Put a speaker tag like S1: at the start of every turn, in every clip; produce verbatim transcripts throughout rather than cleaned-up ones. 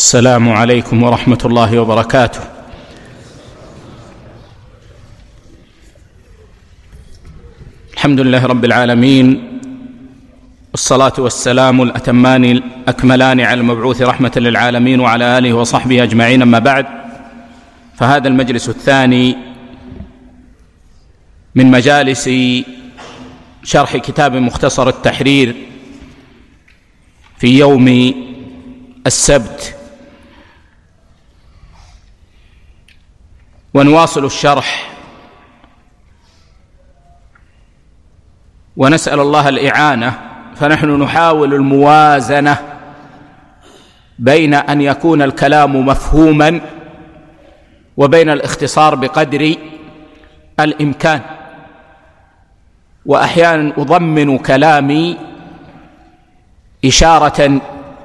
S1: السلام عليكم ورحمة الله وبركاته. الحمد لله رب العالمين، والصلاة والسلام الأتمان الأكملان على المبعوث رحمة للعالمين وعلى آله وصحبه أجمعين، أما بعد، فهذا المجلس الثاني من مجالس شرح كتاب مختصر التحرير في يوم السبت، ونواصل الشرح ونسأل الله الإعانة. فنحن نحاول الموازنة بين أن يكون الكلام مفهوما وبين الاختصار بقدر الإمكان، وأحيانا أضمن كلامي إشارة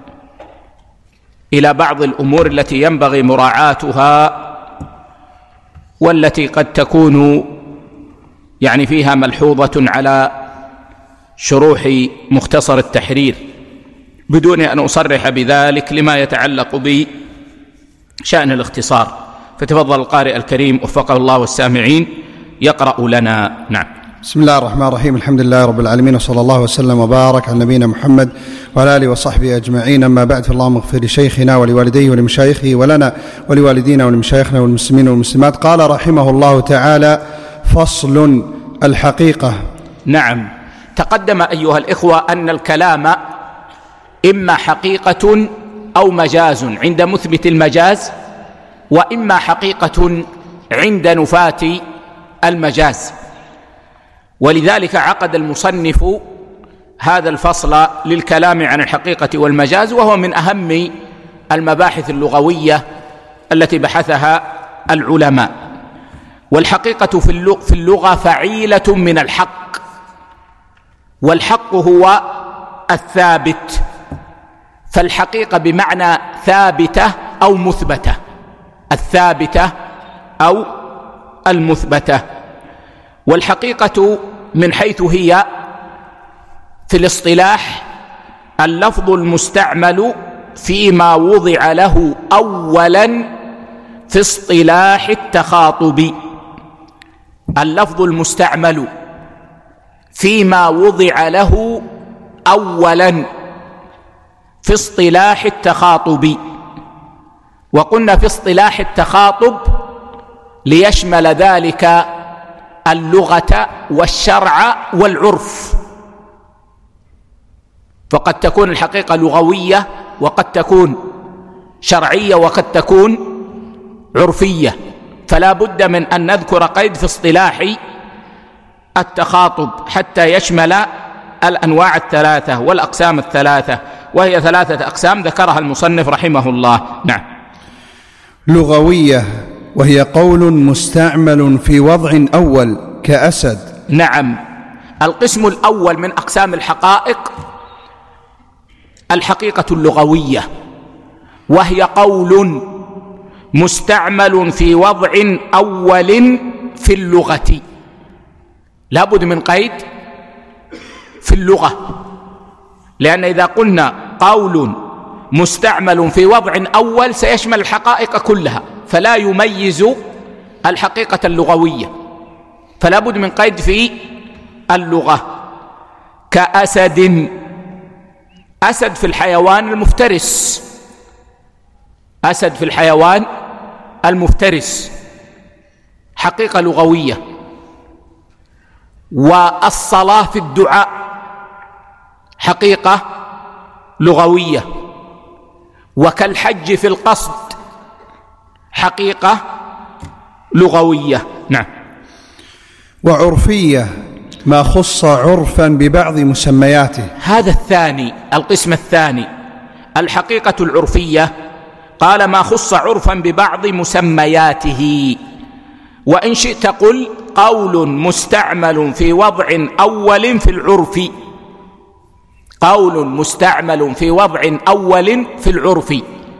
S1: إلى بعض الأمور التي ينبغي مراعاتها والتي قد تكون يعني فيها ملحوظة على شروح مختصر التحرير بدون أن أصرح بذلك لما يتعلق بشأن الاختصار. فتفضل القارئ الكريم وفقه الله والسامعين يقرأ لنا. نعم.
S2: بسم الله الرحمن الرحيم. الحمد لله رب العالمين، وصلى الله وسلم وبارك على نبينا محمد وعلى آله وصحبه أجمعين، أما بعد، فاللهم اغفر لشيخنا ولوالديه ولمشايخه ولنا ولوالدينا ولمشايخنا والمسلمين والمسلمات. قال رحمه الله تعالى: فصل: الحقيقة.
S1: نعم، تقدم أيها الإخوة أن الكلام إما حقيقة أو مجاز عند مثبت المجاز، وإما حقيقة عند نفاة المجاز، ولذلك عقد المصنف هذا الفصل للكلام عن الحقيقة والمجاز، وهو من أهم المباحث اللغوية التي بحثها العلماء. والحقيقة في اللغة فعيلة من الحق، والحق هو الثابت، فالحقيقة بمعنى ثابتة أو مثبتة، الثابتة أو المثبتة. والحقيقة من حيث هي في الاصطلاح اللفظ المستعمل فيما وضع له أولا في اصطلاح التخاطب، اللفظ المستعمل فيما وضع له أولا في اصطلاح التخاطب. وقلنا في اصطلاح التخاطب ليشمل ذلك اللغة والشرع والعرف، فقد تكون الحقيقة لغوية وقد تكون شرعية وقد تكون عرفية، فلا بد من أن نذكر قيد في اصطلاح التخاطب حتى يشمل الأنواع الثلاثة والأقسام الثلاثة، وهي ثلاثة أقسام ذكرها المصنف رحمه الله. نعم.
S2: لغوية، وهي قول مستعمل في وضع أول كأسد.
S1: نعم، القسم الأول من أقسام الحقائق الحقيقة اللغوية، وهي قول مستعمل في وضع أول في اللغة. لا بد من قيد في اللغة، لأن إذا قلنا قول مستعمل في وضع أول سيشمل الحقائق كلها، فلا يميز الحقيقة اللغوية، فلا بد من قيد في اللغة. كأسد، أسد في الحيوان المفترس، أسد في الحيوان المفترس حقيقة لغوية. والصلاة في الدعاء حقيقة لغوية. وكالحج في القصد حقيقة لغوية. نعم.
S2: وعرفية، ما خص عرفا ببعض مسمياته.
S1: هذا الثاني، القسم الثاني، الحقيقة العرفية. قال: ما خص عرفا ببعض مسمياته. وإن شئت قل قول مستعمل في وضع أول في العرف، قول مستعمل في وضع أول في العرف.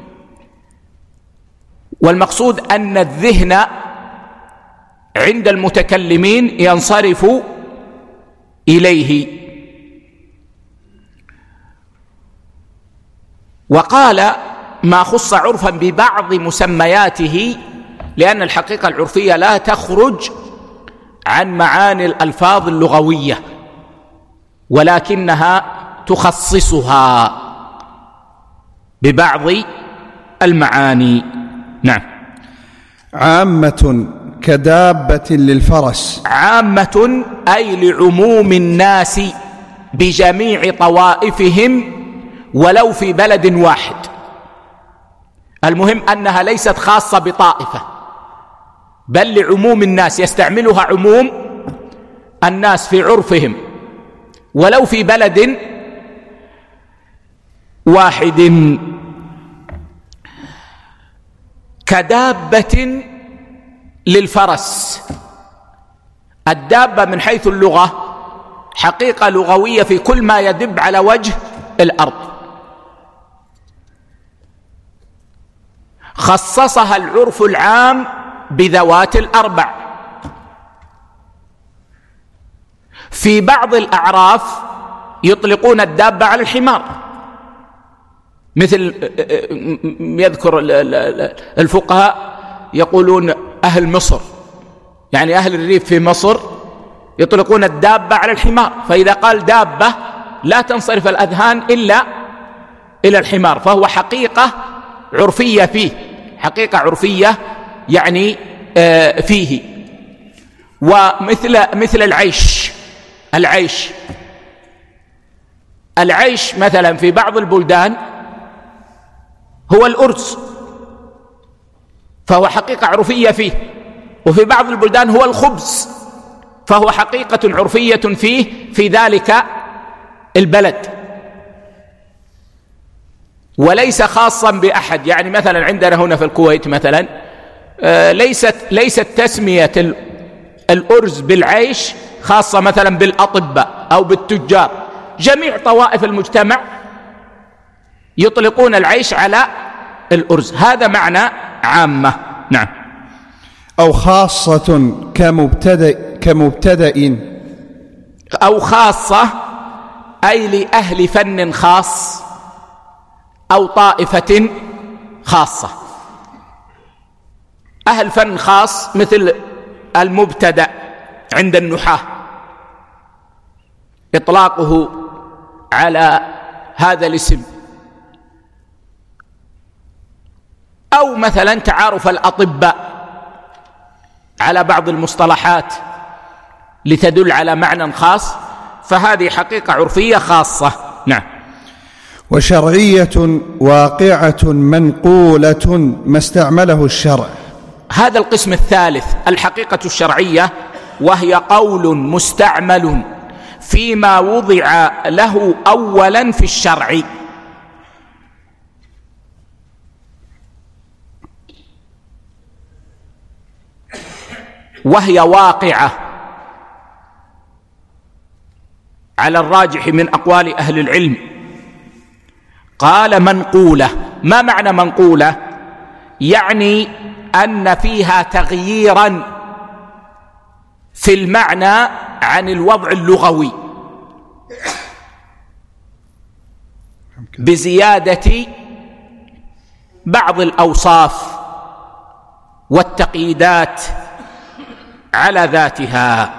S1: والمقصود أن الذهن عند المتكلمين ينصرف إليه. وقال ما خص عرفا ببعض مسمياته، لأن الحقيقة العرفية لا تخرج عن معاني الألفاظ اللغوية، ولكنها تخصصها ببعض المعاني. نعم.
S2: عامة كدابة للفرس.
S1: عامة أي لعموم الناس بجميع طوائفهم ولو في بلد واحد. المهم أنها ليست خاصة بطائفة، بل لعموم الناس، يستعملها عموم الناس في عرفهم ولو في بلد واحد. كدابة للفرس. الدابة من حيث اللغة حقيقة لغوية في كل ما يدب على وجه الأرض، خصصها العرف العام بذوات الأربع. في بعض الأعراف يطلقون الدابة على الحمار، مثل يذكر الفقهاء يقولون أهل مصر، يعني أهل الريف في مصر يطلقون الدابة على الحمار، فإذا قال دابة لا تنصرف الأذهان إلا إلى الحمار، فهو حقيقة عرفية فيه، حقيقة عرفية يعني فيه. ومثل مثل العيش. العيش العيش مثلا في بعض البلدان هو الأرز، فهو حقيقة عرفية فيه، وفي بعض البلدان هو الخبز، فهو حقيقة عرفية فيه في ذلك البلد، وليس خاصا بأحد. يعني مثلا عندنا هنا في الكويت مثلا ليست ليست تسمية الأرز بالعيش خاصة مثلا بالأطباء أو بالتجار، جميع طوائف المجتمع يطلقون العيش على الأرز، هذا معنى عامة. نعم.
S2: أو خاصة كمبتدأ كمبتدأ.
S1: أو خاصة أي لأهل فن خاص أو طائفة خاصة. أهل فن خاص مثل المبتدأ عند النحاة، إطلاقه على هذا الاسم. أو مثلا تعارف الأطباء على بعض المصطلحات لتدل على معنى خاص، فهذه حقيقة عرفية خاصة. نعم.
S2: وشرعية واقعة منقولة ما استعمله الشرع.
S1: هذا القسم الثالث، الحقيقة الشرعية، وهي قول مستعمل فيما وضع له أولا في الشرع. وهي واقعة على الراجح من أقوال أهل العلم. قال منقولة. ما معنى منقولة؟ يعني أن فيها تغييرا في المعنى عن الوضع اللغوي بزيادة بعض الأوصاف والتقييدات على ذاتها،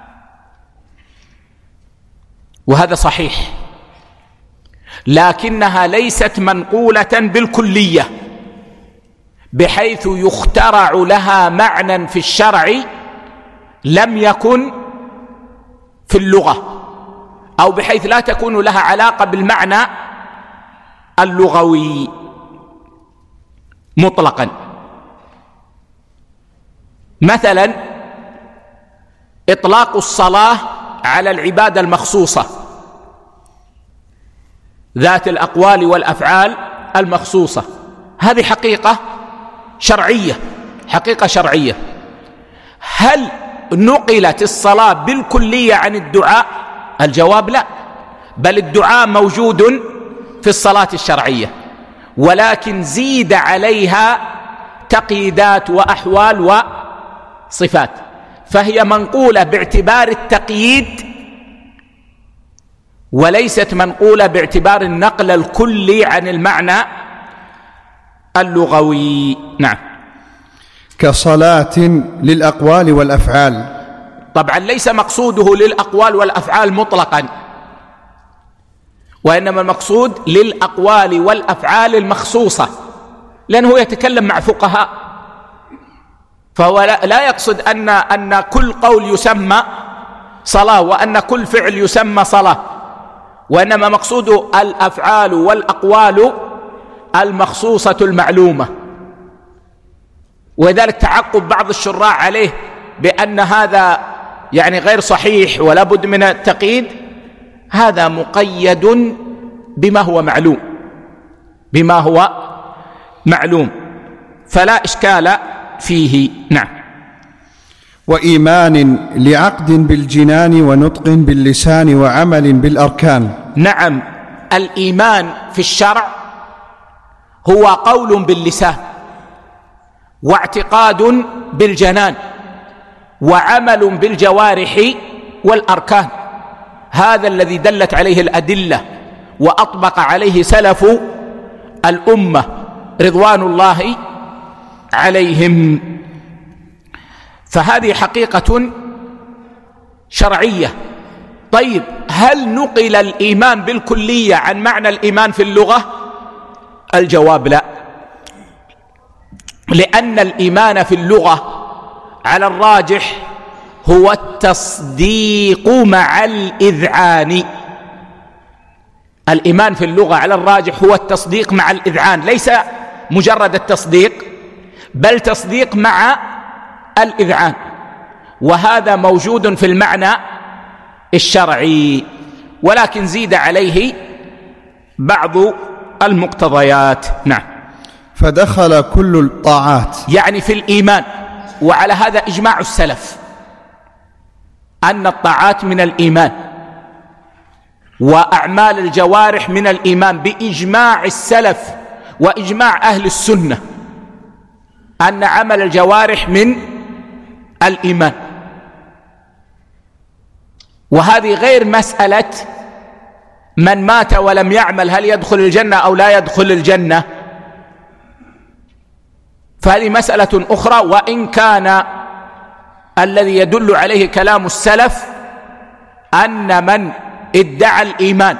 S1: وهذا صحيح، لكنها ليست منقولة بالكلية بحيث يخترع لها معنى في الشرع لم يكن في اللغة، أو بحيث لا تكون لها علاقة بالمعنى اللغوي مطلقا. مثلا إطلاق الصلاة على العبادة المخصوصة ذات الأقوال والأفعال المخصوصة، هذه حقيقة شرعية، حقيقة شرعية. هل نقلت الصلاة بالكلية عن الدعاء؟ الجواب لا، بل الدعاء موجود في الصلاة الشرعية، ولكن زيد عليها تقييدات وأحوال وصفات، فهي منقولة باعتبار التقييد وليست منقولة باعتبار النقل الكلي عن المعنى اللغوي. نعم.
S2: كصلاة للأقوال والأفعال.
S1: طبعا ليس مقصوده للأقوال والأفعال مطلقا، وإنما المقصود للأقوال والأفعال المخصوصة، لأنه يتكلم مع فقهاء، فهو لا يقصد أن أن كل قول يسمى صلاة وأن كل فعل يسمى صلاة، وإنما مقصوده الأفعال والأقوال المخصوصة المعلومة. وذلك تعقب بعض الشراح عليه بأن هذا يعني غير صحيح ولا بد من التقييد، هذا مقيد بما هو معلوم، بما هو معلوم، فلا إشكال فيه. نعم.
S2: وإيمان لعقد بالجنان ونطق باللسان وعمل بالأركان.
S1: نعم. الإيمان في الشرع هو قول باللسان واعتقاد بالجنان وعمل بالجوارح والأركان، هذا الذي دلت عليه الأدلة وأطبق عليه سلف الأمة رضوان الله عليهم. فهذه حقيقة شرعية. طيب، هل نقل الإيمان بالكلية عن معنى الإيمان في اللغة؟ الجواب لا، لأن الإيمان في اللغة على الراجح هو التصديق مع الإذعان. الإيمان في اللغة على الراجح هو التصديق مع الإذعان، ليس مجرد التصديق بل تصديق مع الإذعان، وهذا موجود في المعنى الشرعي، ولكن زيد عليه بعض المقتضيات. نعم.
S2: فدخل كل الطاعات
S1: يعني في الإيمان، وعلى هذا إجماع السلف أن الطاعات من الإيمان وأعمال الجوارح من الإيمان، بإجماع السلف وإجماع أهل السنة أن عمل الجوارح من الإيمان. وهذه غير مسألة من مات ولم يعمل هل يدخل الجنة أو لا يدخل الجنة، فهذه مسألة أخرى، وإن كان الذي يدل عليه كلام السلف أن من ادعى الإيمان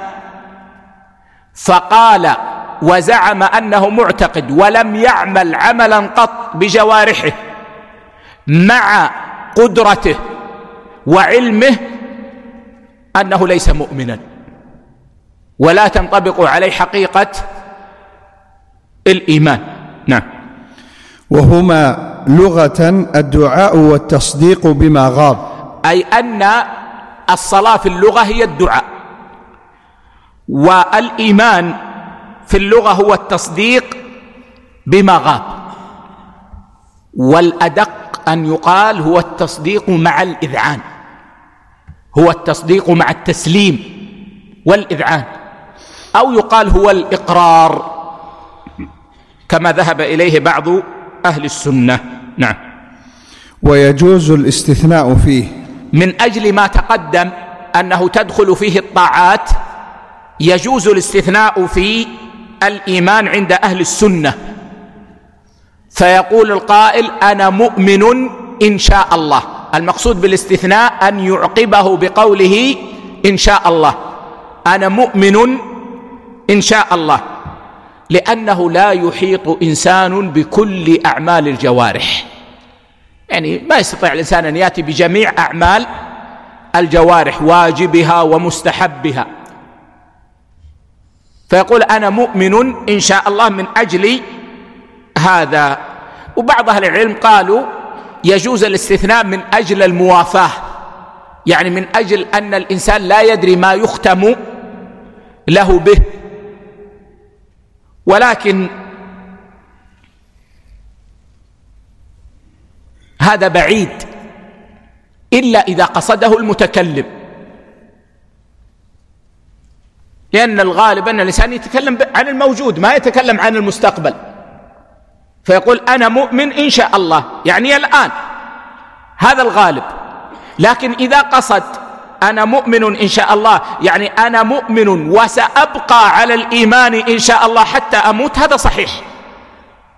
S1: فقال وزعم أنه معتقد ولم يعمل عملا قط بجوارحه مع قدرته وعلمه أنه ليس مؤمنا، ولا تنطبق عليه حقيقة الإيمان. نعم.
S2: وهما لغة الدعاء والتصديق بما غاب،
S1: أي أن الصلاة في اللغة هي الدعاء، والإيمان في اللغة هو التصديق بما غاب، والأدق أن يقال هو التصديق مع الإذعان، هو التصديق مع التسليم والإذعان، أو يقال هو الإقرار كما ذهب إليه بعض أهل السنة. نعم.
S2: ويجوز الاستثناء فيه
S1: من أجل ما تقدم أنه تدخل فيه الطاعات، يجوز الاستثناء في الإيمان عند أهل السنة، فيقول القائل أنا مؤمن إن شاء الله، المقصود بالاستثناء أن يعقبه بقوله إن شاء الله، أنا مؤمن إن شاء الله، لأنه لا يحيط إنسان بكل أعمال الجوارح، يعني ما يستطيع الإنسان أن يأتي بجميع أعمال الجوارح واجبها ومستحبها، فيقول أنا مؤمن إن شاء الله من أجل هذا. وبعض أهل العلم قالوا يجوز الاستثناء من أجل الموافاة، يعني من أجل أن الإنسان لا يدري ما يختم له به، ولكن هذا بعيد إلا إذا قصده المتكلم، لأن الغالب أن الإنسان يتكلم عن الموجود ما يتكلم عن المستقبل، فيقول أنا مؤمن إن شاء الله يعني الآن، هذا الغالب. لكن إذا قصد أنا مؤمن إن شاء الله يعني أنا مؤمن وسأبقى على الإيمان إن شاء الله حتى أموت، هذا صحيح،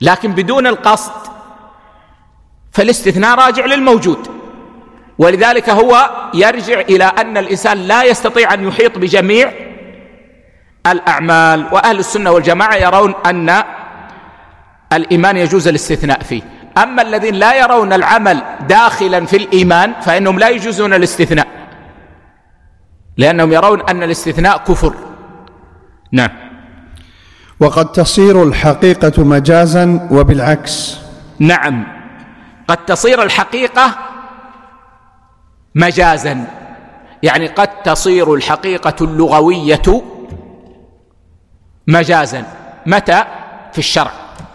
S1: لكن بدون القصد فالاستثناء راجع للموجود، ولذلك هو يرجع إلى أن الإنسان لا يستطيع أن يحيط بجميع الأعمال. وأهل السنة والجماعة يرون أن الإيمان يجوز الاستثناء فيه. أما الذين لا يرون العمل داخلا في الإيمان فإنهم لا يجوزون الاستثناء، لأنهم يرون أن الاستثناء كفر. نعم.
S2: وقد تصير الحقيقة مجازا وبالعكس.
S1: نعم، قد تصير الحقيقة مجازا، يعني قد تصير الحقيقة اللغوية مجازا. متى؟ في الشرع.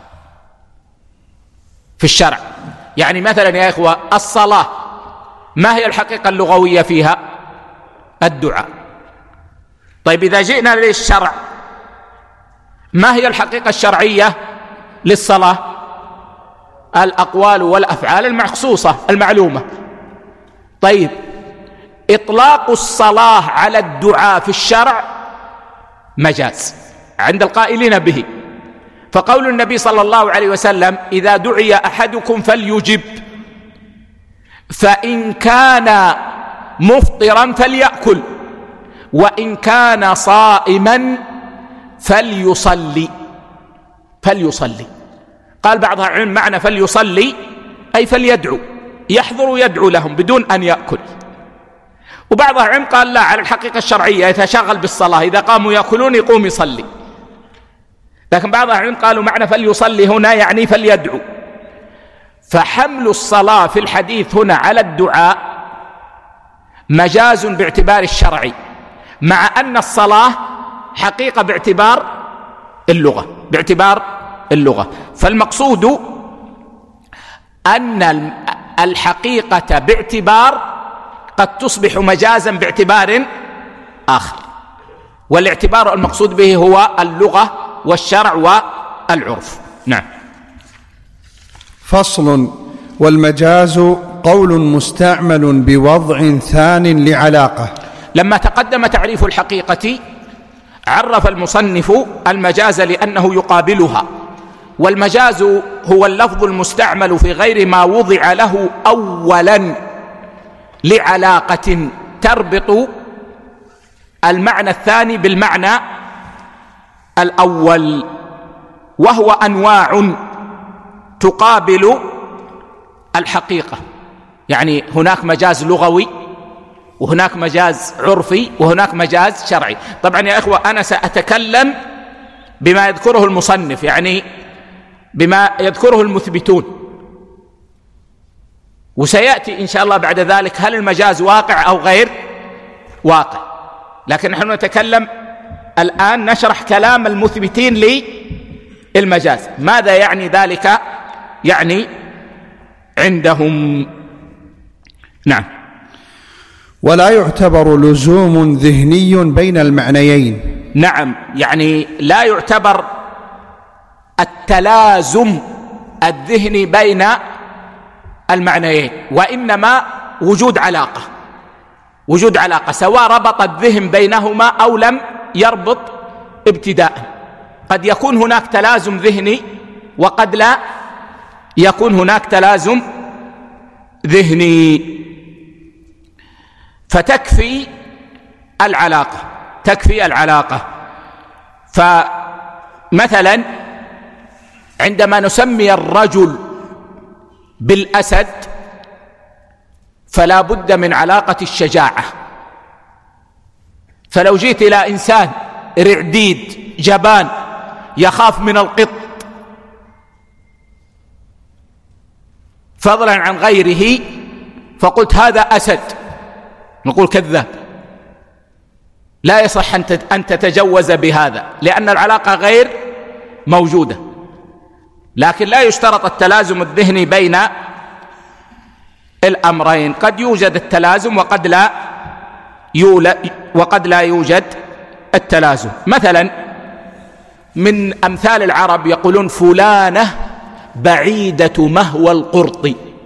S1: في الشرع يعني مثلا يا إخوة الصلاة ما هي الحقيقة اللغوية فيها؟ الدعاء. طيب إذا جئنا للشرع ما هي الحقيقة الشرعية للصلاة؟ الأقوال والأفعال المخصوصة المعلومة. طيب إطلاق الصلاة على الدعاء في الشرع مجاز عند القائلين به، فقول النبي صلى الله عليه وسلم إذا دعي أحدكم فليجب، فإن كان مفطرا فليأكل، وإن كان صائما فليصلي. فليصلي قال بعض العلماء معنى فليصلي أي فليدعو، يحضر يدعو لهم بدون أن يأكل. وبعض العلماء قال لا، على الحقيقة الشرعية يتشاغل بالصلاة، إذا قاموا يأكلون يقوم يصلي. لكن بعض العلماء قالوا معنى فليصلي هنا يعني فليدعو. فحمل الصلاة في الحديث هنا على الدعاء مجاز باعتبار الشرعي، مع أن الصلاة حقيقة باعتبار اللغة باعتبار اللغة فالمقصود أن الحقيقة باعتبار قد تصبح مجازا باعتبار آخر، والاعتبار المقصود به هو اللغة والشرع والعرف. نعم.
S2: فصل. والمجاز قول مستعمل بوضع ثان لعلاقة.
S1: لما تقدم تعريف الحقيقة عرف المصنف المجاز لأنه يقابلها، والمجاز هو اللفظ المستعمل في غير ما وضع له أولا لعلاقة تربط المعنى الثاني بالمعنى الأول، وهو أنواع تقابل الحقيقة. يعني هناك مجاز لغوي، وهناك مجاز عرفي، وهناك مجاز شرعي. طبعا يا إخوة أنا سأتكلم بما يذكره المصنف، يعني بما يذكره المثبتون، وسيأتي إن شاء الله بعد ذلك هل المجاز واقع أو غير واقع. لكن نحن نتكلم الآن نشرح كلام المثبتين للمجاز، ماذا يعني ذلك يعني عندهم. نعم.
S2: ولا يعتبر لزوم ذهني بين المعنيين.
S1: نعم، يعني لا يعتبر التلازم الذهني بين المعنيين، وإنما وجود علاقة وجود علاقة سواء ربط الذهن بينهما أو لم يربط ابتداء. قد يكون هناك تلازم ذهني وقد لا يكون هناك تلازم ذهني، فتكفي العلاقة تكفي العلاقة فمثلا عندما نسمي الرجل بالأسد فلا بد من علاقة الشجاعة. فلو جيت إلى إنسان رعديد جبان يخاف من القط فضلا عن غيره فقلت هذا أسد، نقول كذاب، لا يصح أن تتجوز بهذا لأن العلاقة غير موجودة. لكن لا يشترط التلازم الذهني بين الأمرين، قد يوجد التلازم وقد لا يولد وقد لا يوجد التلازم. مثلا من أمثال العرب يقولون فلانة بعيدة مهوى القرط.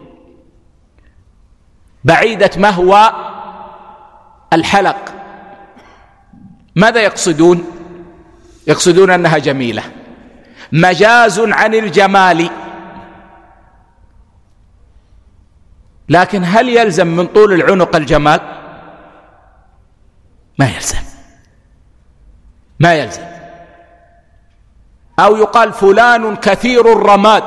S1: بعيدة مهوى الحلق، ماذا يقصدون؟ يقصدون أنها جميلة. مجاز عن الجمال، لكن هل يلزم من طول العنق الجمال؟ ما يلزم، ما يلزم. أو يقال فلان كثير الرماد،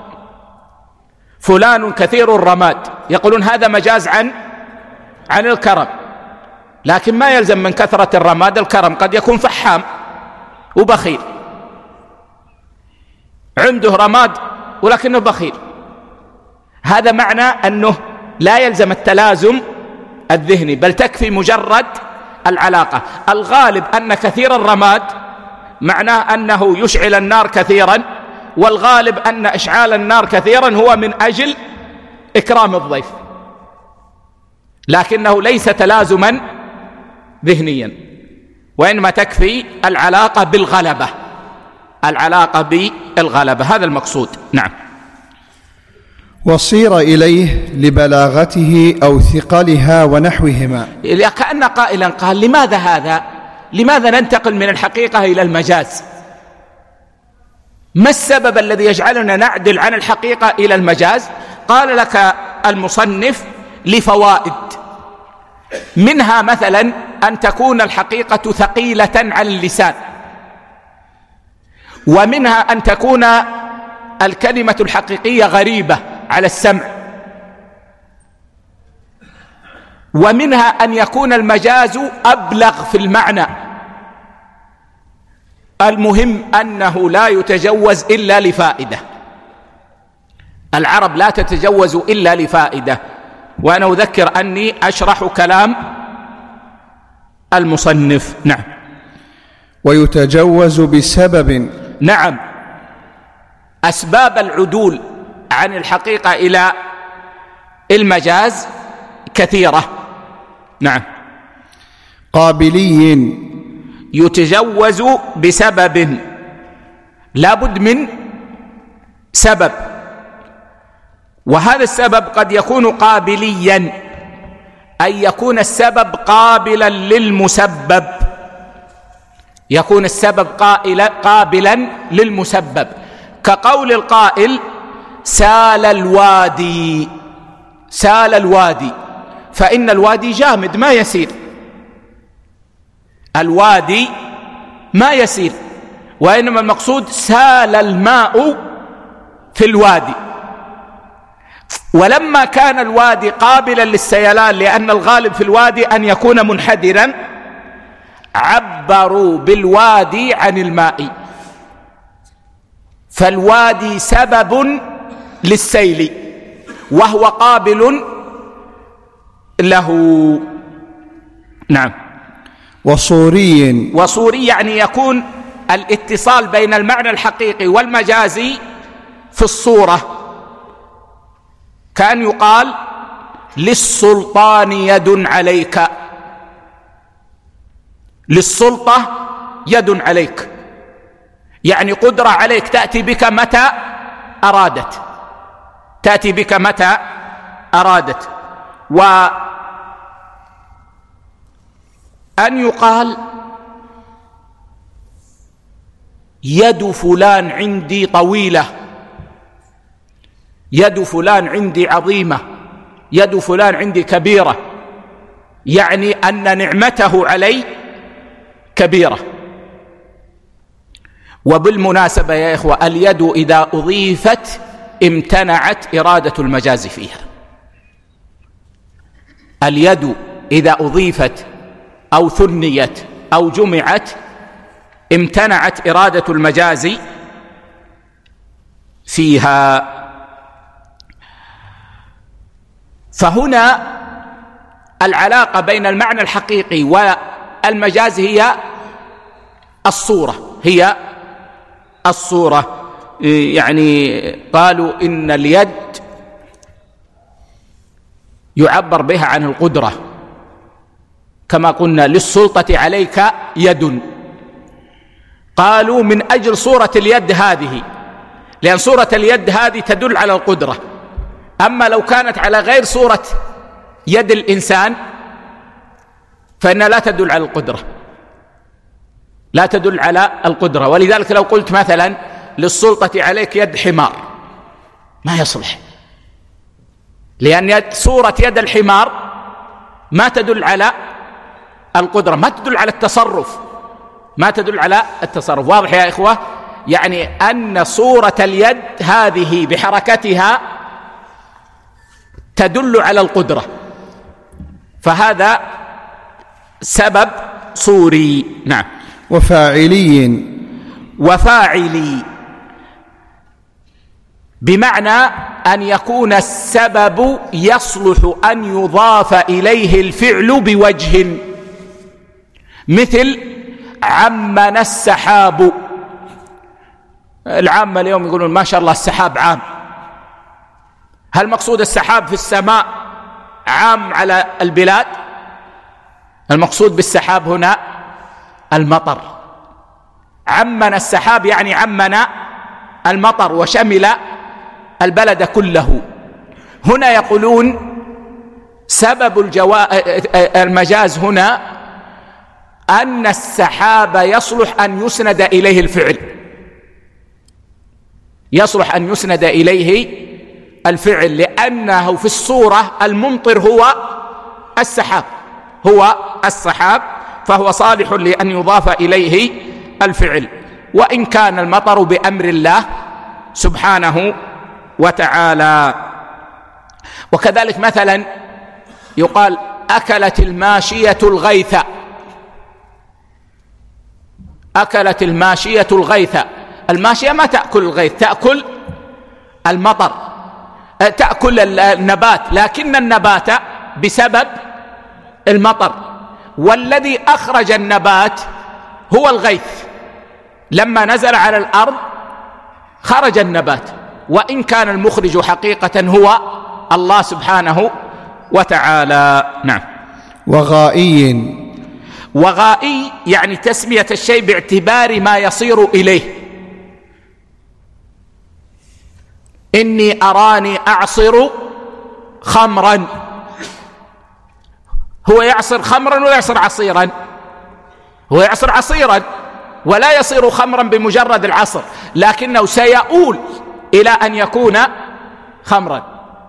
S1: فلان كثير الرماد، يقولون هذا مجاز عن عن الكرم، لكن ما يلزم من كثرة الرماد الكرم، قد يكون فحام وبخيل، عنده رماد ولكنه بخيل. هذا معنى أنه لا يلزم التلازم الذهني، بل تكفي مجرد العلاقة. الغالب أن كثير الرماد معناه أنه يشعل النار كثيرا، والغالب أن إشعال النار كثيرا هو من أجل إكرام الضيف، لكنه ليس تلازما ذهنيا، وإنما تكفي العلاقة بالغلبة، العلاقة بالغلبة، هذا المقصود. نعم.
S2: وصير إليه لبلاغته أو ثقلها ونحوهما.
S1: كأن قائلا قال لماذا هذا؟ لماذا ننتقل من الحقيقة إلى المجاز؟ ما السبب الذي يجعلنا نعدل عن الحقيقة إلى المجاز؟ قال لك المصنف لفوائد، منها مثلا أن تكون الحقيقة ثقيلة على اللسان، ومنها أن تكون الكلمة الحقيقية غريبة على السمع، ومنها أن يكون المجاز أبلغ في المعنى. المهم أنه لا يتجوز إلا لفائدة، العرب لا تتجوز إلا لفائدة. وأنا أذكر أني أشرح كلام المصنف. نعم.
S2: ويتجوز بسبب.
S1: نعم، أسباب العدول عن الحقيقة إلى المجاز كثيرة. نعم.
S2: قابلي،
S1: يتجوز بسبب، لا بد من سبب، وهذا السبب قد يكون قابليا، أن يكون السبب قابلا للمسبب، يكون السبب قابلا للمسبب، كقول القائل سال الوادي، سال الوادي، فإن الوادي جامد ما يسير، الوادي ما يسير، وإنما المقصود سال الماء في الوادي. ولما كان الوادي قابلا للسيلان، لأن الغالب في الوادي أن يكون منحدرا، عبروا بالوادي عن الماء، فالوادي سبب للسيل وهو قابل له. نعم.
S2: وصوري،
S1: وصوري يعني يكون الاتصال بين المعنى الحقيقي والمجازي في الصورة، كان يقال للسلطان يد عليك، للسلطة يد عليك، يعني قدرة عليك، تأتي بك متى أرادت، تأتي بك متى أرادت. وأن يقال يد فلان عندي طويلة، يد فلان عندي عظيمة، يد فلان عندي كبيرة، يعني أن نعمته علي كبيرة. وبالمناسبة يا إخوة، اليد إذا أضيفت امتنعت إرادة المجاز فيها، اليد إذا أضيفت أو ثنيت أو جمعت امتنعت إرادة المجاز فيها. فهنا العلاقة بين المعنى الحقيقي والمجاز هي الصورة، هي الصورة. يعني قالوا إن اليد يعبر بها عن القدرة، كما قلنا للسلطة عليك يد، قالوا من أجل صورة اليد هذه، لأن صورة اليد هذه تدل على القدرة. أما لو كانت على غير صورة يد الإنسان فإنها لا تدل على القدرة، لا تدل على القدرة. ولذلك لو قلت مثلا للسلطة عليك يد حمار، ما يصلح، لأن يد صورة يد الحمار ما تدل على القدرة، ما تدل على التصرف، ما تدل على التصرف. واضح يا إخوة؟ يعني أن صورة اليد هذه بحركتها تدل على القدرة، فهذا سبب صوري. نعم.
S2: وفاعلي.
S1: وفاعلي بمعنى أن يكون السبب يصلح أن يضاف إليه الفعل بوجه، مثل عمنا السحاب. العامة اليوم يقولون ما شاء الله السحاب عام. هل مقصود السحاب في السماء عام على البلاد؟ المقصود بالسحاب هنا المطر. عمنا السحاب يعني عمنا المطر وشمل البلد كله. هنا يقولون سبب الجوا... المجاز هنا أن السحاب يصلح أن يسند إليه الفعل، يصلح أن يسند إليه الفعل، لأنه في الصورة الممطر هو السحاب، هو السحاب، فهو صالح لأن يضاف إليه الفعل، وإن كان المطر بأمر الله سبحانه وتعالى. وكذلك مثلا يقال أكلت الماشية الغيث، أكلت الماشية الغيث. الماشية ما تأكل الغيث، تأكل المطر، تأكل النبات، لكن النبات بسبب المطر، والذي أخرج النبات هو الغيث، لما نزل على الأرض خرج النبات، وإن كان المخرج حقيقة هو الله سبحانه وتعالى. نعم.
S2: وغائي.
S1: وغائي يعني تسمية الشيء باعتبار ما يصير إليه. إني أراني أعصر خمرا، هو يعصر خمرا ولا يعصر عصيرا؟ هو يعصر عصيرا ولا يصير خمرا بمجرد العصر، لكنه سيؤول إلى أن يكون خمرا،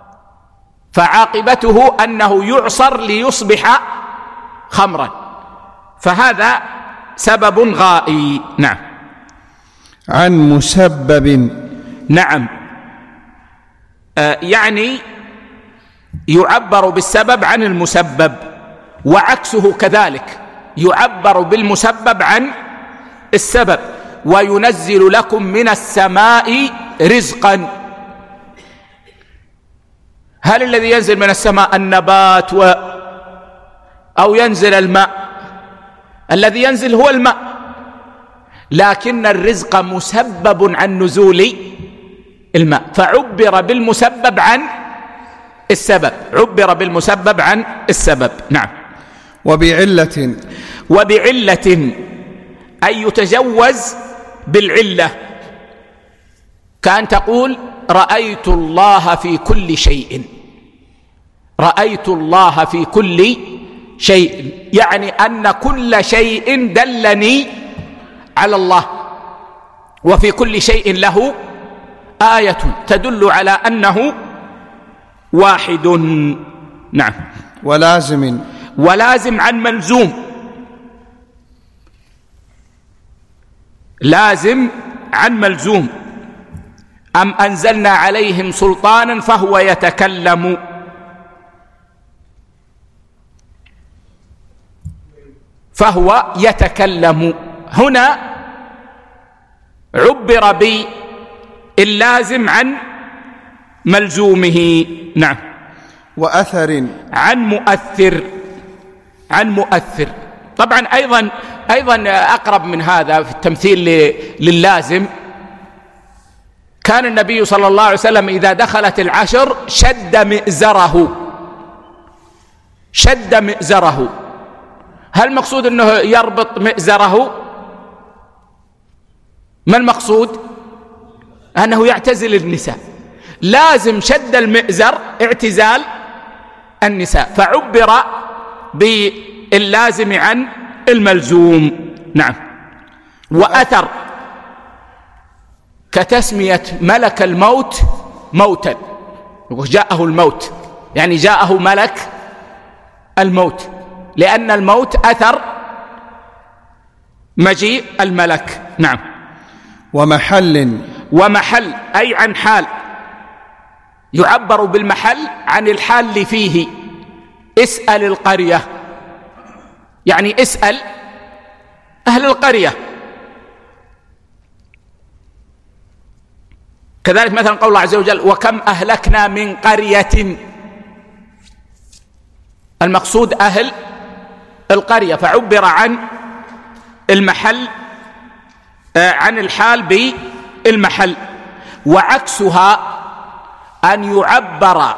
S1: فعاقبته أنه يعصر ليصبح خمرا، فهذا سبب غائي. نعم.
S2: عن مسبب.
S1: نعم. آه يعني يعبر بالسبب عن المسبب، وعكسه كذلك يعبر بالمسبب عن السبب. وينزل لكم من السماء رزقا. هل الذي ينزل من السماء النبات و أو ينزل الماء؟ الذي ينزل هو الماء، لكن الرزق مسبب عن نزول الماء، فعبر بالمسبب عن السبب، عبر بالمسبب عن السبب. نعم.
S2: وبعلة.
S1: وبعلة أي يتجوز بالعلة، كأن تقول رأيت الله في كل شيء، رأيت الله في كل شيء، يعني أن كل شيء دلني على الله، وفي كل شيء له آية تدل على أنه واحد. نعم.
S2: ولازم.
S1: ولازم عن ملزوم، لازم عن ملزوم. أم أنزلنا عليهم سلطانا فهو يتكلم. فهو يتكلم هنا عبر باللازم عن ملزومه. نعم.
S2: وأثر.
S1: عن مؤثر، عن مؤثر. طبعا أيضا أيضا أقرب من هذا في التمثيل لللازم. كان النبي صلى الله عليه وسلم إذا دخلت العشر شد مئزره، شد مئزره. هل مقصود أنه يربط مئزره؟ ما المقصود؟ أنه يعتزل النساء. لازم شد المئزر اعتزال النساء، فعبر باللازم عن الملزوم. نعم. وأثر. كتسمية ملك الموت موتا، جاءه الموت يعني جاءه ملك الموت، لأن الموت أثر مجيء الملك. نعم.
S2: ومحل،
S1: ومحل أي عن حال، يعبر بالمحل عن الحال فيه. اسأل القرية يعني اسأل أهل القرية. كذلك مثلا قول الله عز وجل وكم أهلكنا من قرية، المقصود أهل القرية، فعبر عن المحل عن الحال بالمحل. وعكسها أن يعبر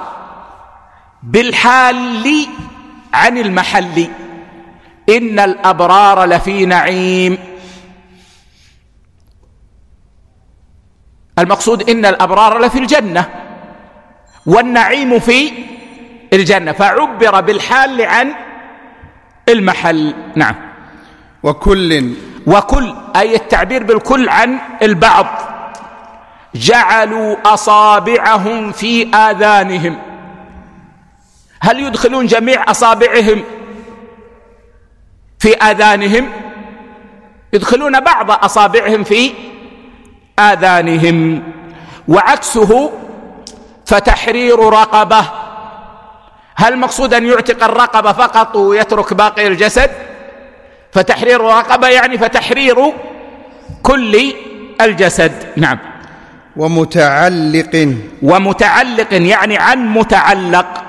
S1: بالحال عن المحل. إن الأبرار لفي نعيم، المقصود إن الأبرار لفي الجنة والنعيم في الجنة، فعبر بالحال عن المحل. نعم.
S2: وكل،
S1: وكل أي التعبير بالكل عن البعض. جعلوا أصابعهم في آذانهم، هل يدخلون جميع أصابعهم في آذانهم؟ يدخلون بعض أصابعهم في آذانهم. وعكسه فتحرير رقبة، هل المقصود أن يعتق الرقبة فقط ويترك باقي الجسد؟ فتحرير رقبة يعني فتحرير كل الجسد. نعم.
S2: ومتعلق،
S1: ومتعلق يعني عن متعلق،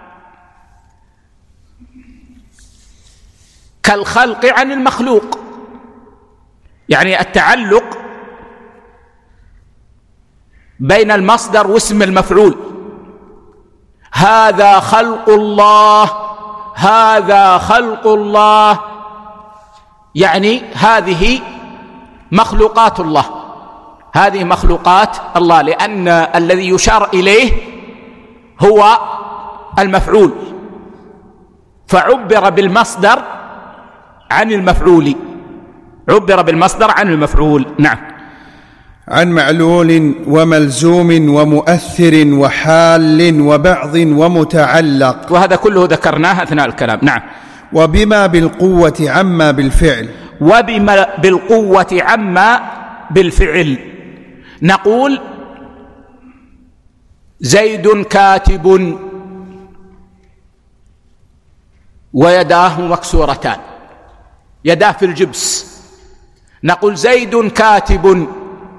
S1: كالخلق عن المخلوق، يعني التعلق بين المصدر واسم المفعول. هذا خلق الله، هذا خلق الله، يعني هذه مخلوقات الله، هذه مخلوقات الله، لأن الذي يشار إليه هو المفعول، فعبر بالمصدر عن المفعول، عبر بالمصدر عن المفعول. نعم.
S2: عن معلول وملزوم ومؤثر وحال وبعض ومتعلق،
S1: وهذا كله ذكرناه أثناء الكلام. نعم.
S2: وبما بالقوة عما بالفعل،
S1: وبما بالقوة عما بالفعل، نقول زيد كاتب ويداه مكسورتان، يداه في الجبس، نقول زيد كاتب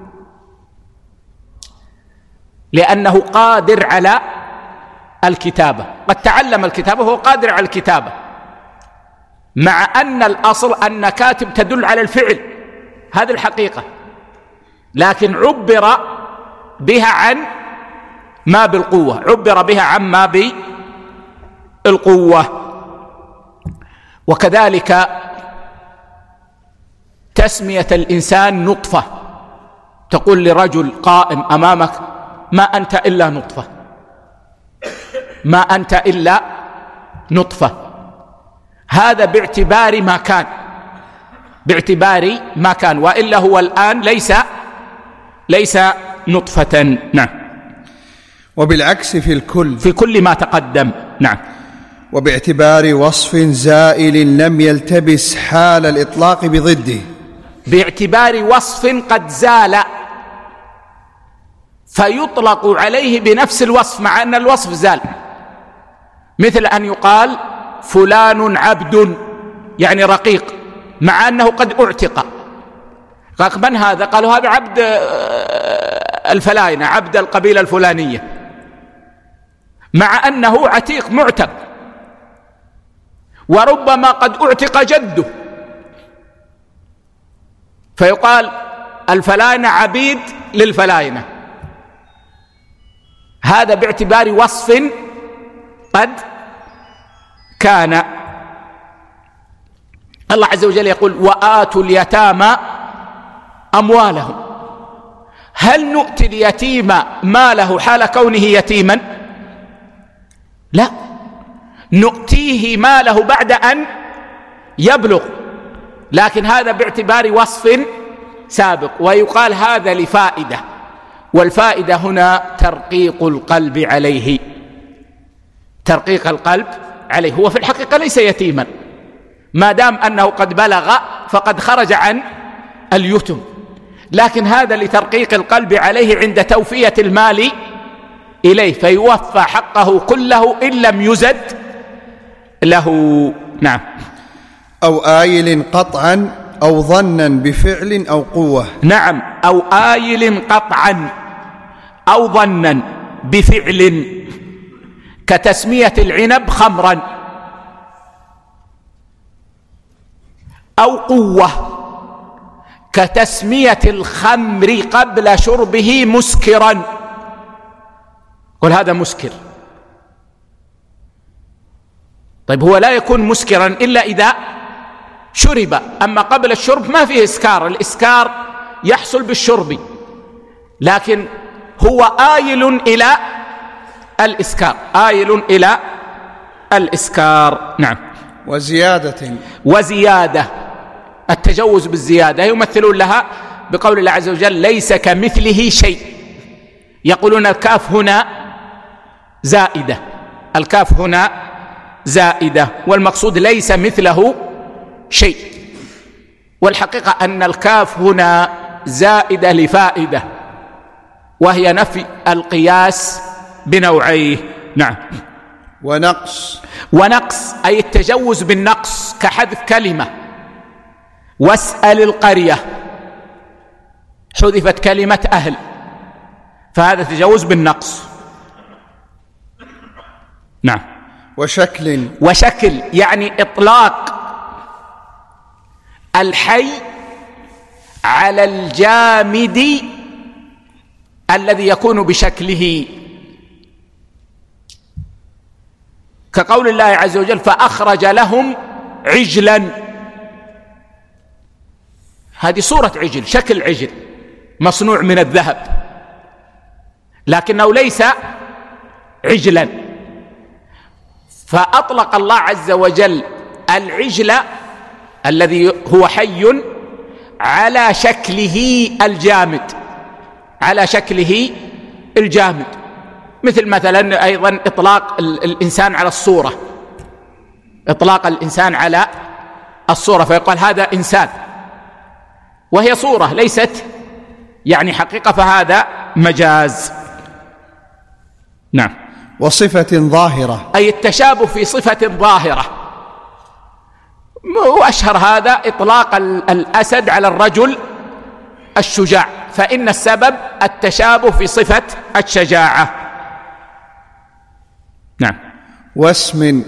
S1: لأنه قادر على الكتابة، قد تعلم الكتابة وهو قادر على الكتابة، مع أن الأصل أن كاتب تدل على الفعل، هذه الحقيقة، لكن عبر بها عن ما بالقوة، عبر بها عن ما بالقوة. وكذلك تسمية الإنسان نطفة، تقول لرجل قائم أمامك ما أنت إلا نطفة، ما أنت إلا نطفة، هذا باعتبار ما كان، باعتبار ما كان، وإلا هو الآن ليس ليس نطفة. نعم.
S2: وبالعكس في الكل،
S1: في كل ما تقدم. نعم.
S2: وباعتبار وصف زائل لم يلتبس حال الإطلاق بضده،
S1: باعتبار وصف قد زال فيطلق عليه بنفس الوصف مع أن الوصف زال، مثل أن يقال فلان عبد يعني رقيق، مع أنه قد اعتق، قال من هذا؟ قالوا هذا عبد الفلاينة، عبد القبيلة الفلانية، مع أنه عتيق معتق، وربما قد اعتق جده، فيقال الفلاينة عبيد للفلاينة، هذا باعتبار وصف قد كان. الله عز وجل يقول وآتوا اليتامى أموالهم، هل نؤتي اليتيم ماله حال كونه يتيما؟ لا، نؤتيه ماله بعد أن يبلغ، لكن هذا باعتبار وصف سابق، ويقال هذا لفائدة، والفائدة هنا ترقيق القلب عليه، ترقيق القلب عليه. هو في الحقيقة ليس يتيما، ما دام أنه قد بلغ فقد خرج عن اليتم، لكن هذا لترقيق القلب عليه عند توفية المال إليه، فيوفى حقه كله إن لم يزد له. نعم.
S2: أو آيل قطعا أو ظنا بفعل أو قوة.
S1: نعم، أو آيل قطعا أو ظنا بفعل، كتسمية العنب خمرا، أو قوة كتسمية الخمر قبل شربه مسكرا، قل هذا مسكر. طيب هو لا يكون مسكرا إلا إذا شرب، أما قبل الشرب ما فيه إسكار، الإسكار يحصل بالشرب، لكن هو آيل إلى الإسكار، آيل إلى الإسكار. نعم.
S2: وزيادة
S1: وزيادة التجوز بالزيادة يمثلون لها بقول الله عز وجل ليس كمثله شيء، يقولون الكاف هنا زائدة، الكاف هنا زائدة، والمقصود ليس مثله شيء، والحقيقة أن الكاف هنا زائدة لفائدة، وهي نفي القياس بنوعيه. نعم.
S2: ونقص
S1: ونقص أي التجوز بالنقص، كحذف كلمة واسأل القرية، حذفت كلمة أهل، فهذا تجوز بالنقص. نعم.
S2: وشكل
S1: وشكل يعني إطلاق الحي على الجامد الذي يكون بشكله، كقول الله عز وجل فأخرج لهم عجلا، هذه صورة عجل، شكل عجل مصنوع من الذهب، لكنه ليس عجلا، فأطلق الله عز وجل العجل الذي هو حي على شكله الجامد، على شكله الجامد، مثل مثلا أيضا إطلاق الإنسان على الصورة، إطلاق الإنسان على الصورة فيقال هذا إنسان، وهي صورة ليست يعني حقيقة، فهذا مجاز. نعم.
S2: وصفة ظاهرة
S1: أي التشابه في صفة ظاهرة، وأشهر هذا إطلاق الأسد على الرجل الشجاع، فإن السبب التشابه في صفة الشجاعة. نعم.
S2: واسم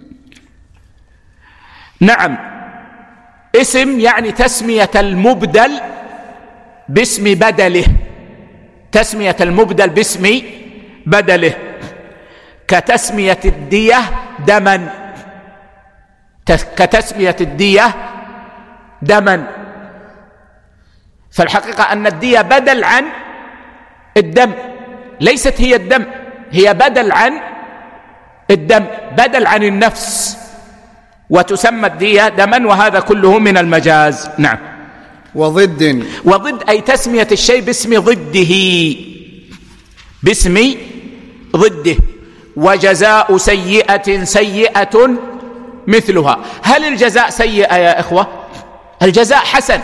S1: نعم، اسم يعني تسمية المبدل باسم بدله، تسمية المبدل باسم بدله، كتسمية الدية دما، كتسمية الدية دما، فالحقيقة أن الدية بدل عن الدم، ليست هي الدم، هي بدل عن الدم، بدل عن النفس، وتسمى الدية دما، وهذا كله من المجاز. نعم.
S2: وضد
S1: وضد أي تسمية الشيء باسم ضده، باسم ضده. وجزاء سيئة سيئة مثلها. هل الجزاء سيئة يا إخوة؟ الجزاء حسن،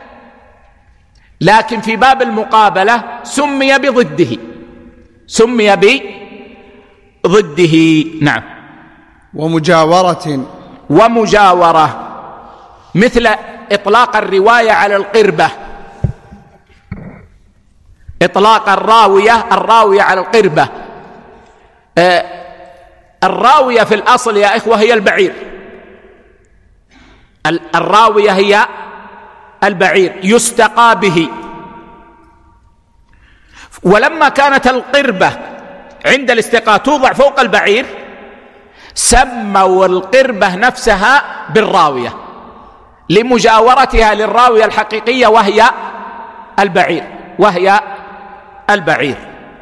S1: لكن في باب المقابلة سمي بضده، سمي بضده. نعم.
S2: ومجاورة
S1: ومجاورة مثل إطلاق الرواية على القربة، إطلاق الراوية الراوية على القربة. آه الراوية في الأصل يا إخوة هي البعير، الراوية هي البعير يستقى به، ولما كانت القربة عند الاستقاء توضع فوق البعير سموا القربة نفسها بالراوية لمجاورتها للراوية الحقيقية وهي البعير، وهي البعير.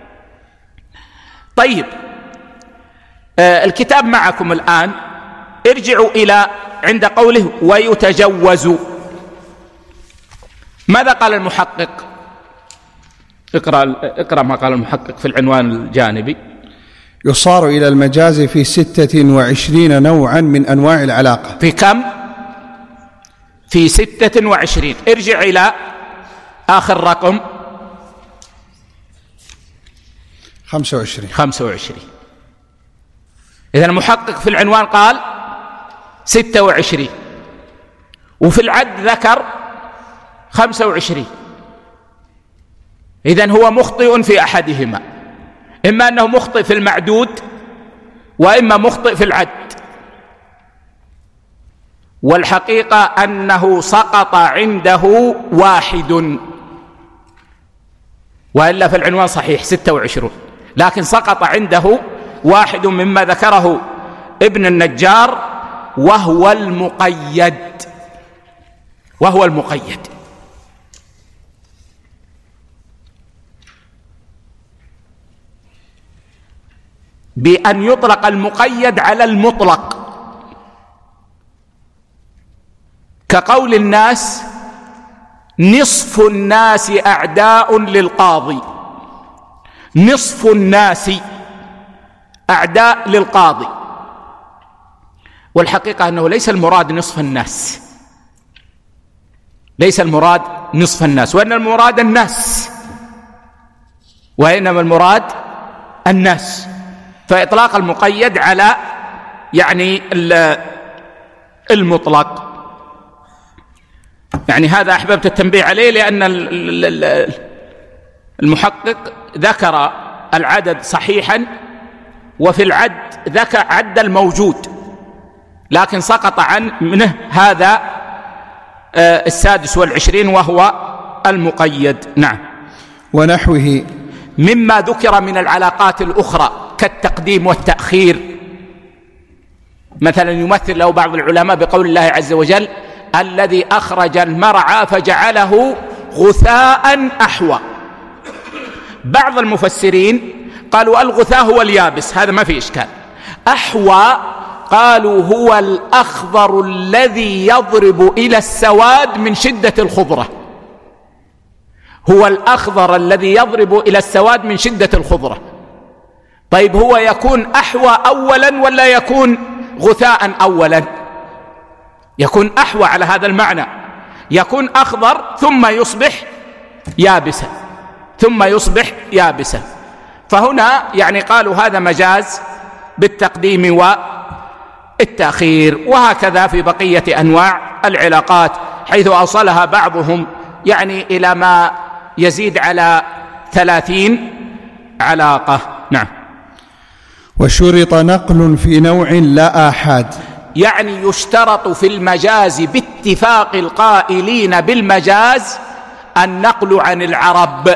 S1: طيب آه الكتاب معكم الآن، ارجعوا إلى عند قوله ويتجوز، ماذا قال المحقق؟ اقرأ, اقرأ ما قال المحقق في العنوان الجانبي.
S2: يصار إلى المجاز في ستة وعشرين نوعا من أنواع العلاقة.
S1: في كم؟ في ستة وعشرين. ارجع إلى آخر رقم
S2: خمسة وعشرين.
S1: خمسة وعشرين. إذا المحقق في العنوان قال ستة وعشرين، وفي العد ذكر خمسة وعشرين. إذن هو مخطئ في أحدهما، إما أنه مخطئ في المعدود وإما مخطئ في العد، والحقيقة أنه سقط عنده واحد، وإلا في العنوان صحيح ستة وعشرون، لكن سقط عنده واحد مما ذكره ابن النجار، وهو المقيد. وهو المقيد بأن يطلق المقيد على المطلق، كقول الناس نصف الناس أعداء للقاضي. نصف الناس أعداء للقاضي، والحقيقة أنه ليس المراد نصف الناس، ليس المراد نصف الناس، وإن المراد الناس، وإنما المراد الناس. فإطلاق المقيد على يعني المطلق، يعني هذا أحببت التنبيه عليه، لأن المحقق ذكر العدد صحيحا، وفي العد ذكر عد الموجود، لكن سقط عن منه هذا السادس والعشرين وهو المقيد. نعم.
S2: ونحوه
S1: مما ذكر من العلاقات الأخرى كالتقديم والتأخير. مثلا يمثل له بعض العلماء بقول الله عز وجل الذي أخرج المرعى فجعله غثاء أحوى. بعض المفسرين قالوا الغثاء هو اليابس، هذا ما في إشكال. أحوى قالوا هو الأخضر الذي يضرب إلى السواد من شدة الخضرة، هو الأخضر الذي يضرب إلى السواد من شدة الخضرة. طيب هو يكون أحوى أولا ولا يكون غثاء أولا؟ يكون أحوى على هذا المعنى، يكون أخضر ثم يصبح يابسا، ثم يصبح يابسا. فهنا يعني قالوا هذا مجاز بالتقديم والتأخير. وهكذا في بقية أنواع العلاقات، حيث أوصلها بعضهم يعني إلى ما يزيد على ثلاثين علاقة. نعم.
S2: وشرط نقل في نوع لا آحاد،
S1: يعني يشترط في المجاز باتفاق القائلين بالمجاز النقل عن العرب،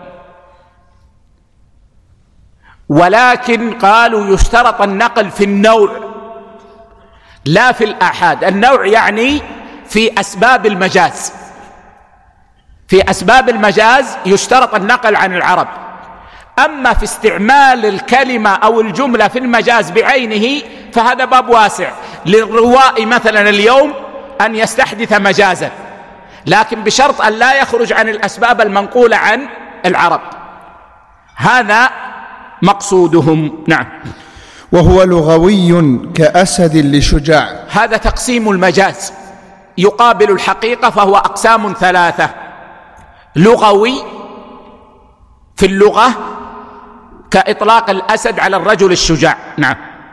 S1: ولكن قالوا يشترط النقل في النوع لا في الآحاد. النوع يعني في أسباب المجاز، في أسباب المجاز يشترط النقل عن العرب. أما في استعمال الكلمة أو الجملة في المجاز بعينه فهذا باب واسع، للرواء مثلا اليوم أن يستحدث مجازا، لكن بشرط أن لا يخرج عن الأسباب المنقولة عن العرب، هذا مقصودهم. نعم.
S2: وهو لغوي كأسد لشجاع،
S1: هذا تقسيم المجاز يقابل الحقيقة، فهو أقسام ثلاثة: لغوي في اللغة كإطلاق الأسد على الرجل الشجاع. نعم.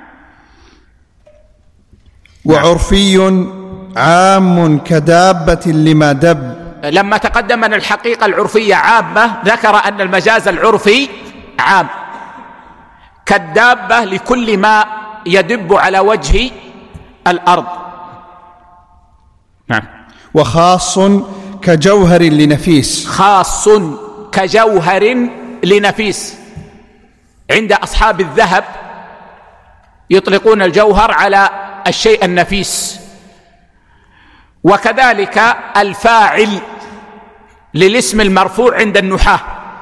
S2: وعرفي عام كدابة لما دب،
S1: لما تقدم أن الحقيقة العرفية عامة ذكر أن المجاز العرفي عام، كالدابة لكل ما يدب على وجه الأرض. نعم.
S2: وخاص كجوهر لنفيس،
S1: خاص كجوهر لنفيس. عند أصحاب الذهب يطلقون الجوهر على الشيء النفيس. وكذلك الفاعل للاسم المرفوع عند النحاة،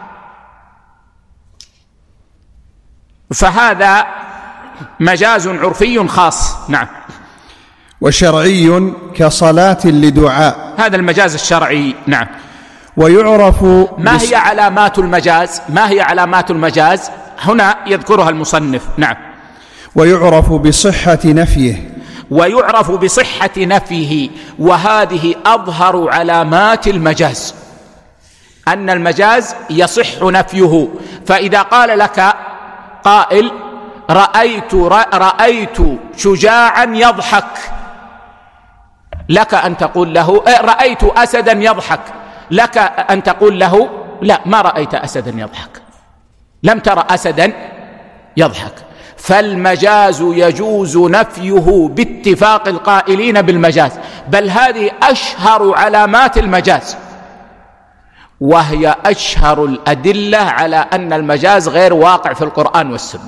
S1: فهذا مجاز عرفي خاص. نعم.
S2: وشرعي كصلاة لدعاء،
S1: هذا المجاز الشرعي. نعم.
S2: ويعرف
S1: ما هي علامات المجاز؟ ما هي علامات المجاز؟ هنا يذكرها المصنف. نعم.
S2: ويعرف بصحة نفيه
S1: ويعرف بصحة نفيه، وهذه أظهر علامات المجاز، أن المجاز يصح نفيه. فإذا قال لك قائل رأيت رأيت شجاعا يضحك، لك أن تقول له رأيت أسدا يضحك، لك أن تقول له لا، ما رأيت أسدا يضحك، لم ترى أسدا يضحك. فالمجاز يجوز نفيه باتفاق القائلين بالمجاز، بل هذه أشهر علامات المجاز، وهي أشهر الأدلة على أن المجاز غير واقع في القرآن والسنة،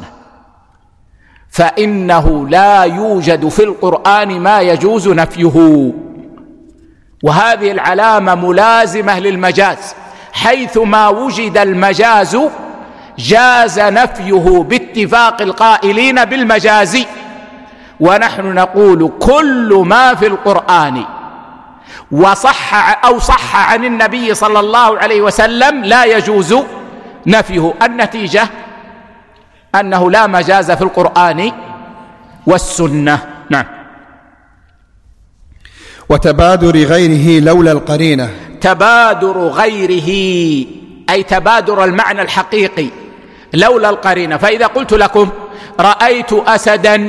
S1: فإنه لا يوجد في القرآن ما يجوز نفيه. وهذه العلامة ملازمة للمجاز، حيثما وجد المجاز جاز نفيه باتفاق القائلين بالمجاز. ونحن نقول كل ما في القرآن وصح أو صح عن النبي صلى الله عليه وسلم لا يجوز نفيه. النتيجة أنه لا مجاز في القرآن والسنة. نعم.
S2: وتبادر غيره لولا القرينة.
S1: تبادر غيره أي تبادر المعنى الحقيقي لولا القرينة. فإذا قلت لكم رأيت أسدا،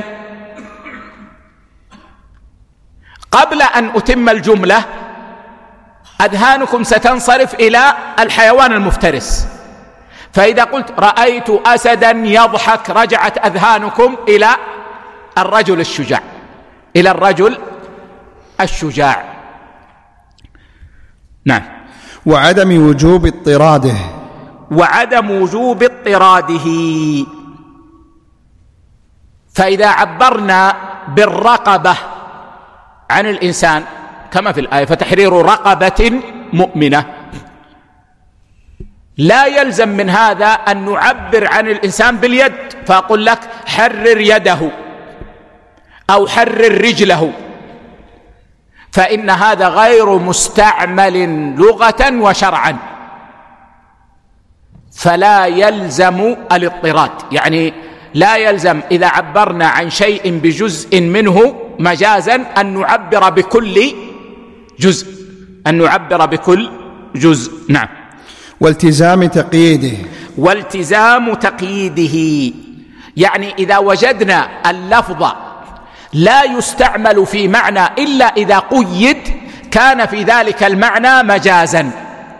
S1: قبل أن أتم الجملة أذهانكم ستنصرف إلى الحيوان المفترس، فإذا قلت رأيت أسدا يضحك رجعت أذهانكم إلى الرجل الشجاع، إلى الرجل الشجاع. نعم.
S2: وعدم وجوب اضطراده.
S1: وعدم وجوب اضطراده. فإذا عبرنا بالرقبة عن الإنسان كما في الآية فتحرير رقبة مؤمنة، لا يلزم من هذا أن نعبر عن الإنسان باليد، فأقول لك حرر يده أو حرر رجله، فإن هذا غير مستعمل لغة وشرعا، فلا يلزم الاضطراد. يعني لا يلزم إذا عبرنا عن شيء بجزء منه مجازا أن نعبر بكل جزء، أن نعبر بكل جزء. نعم.
S2: والتزام تقييده.
S1: والتزام تقييده، يعني إذا وجدنا اللفظ لا يستعمل في معنى إلا إذا قيد كان في ذلك المعنى مجازا.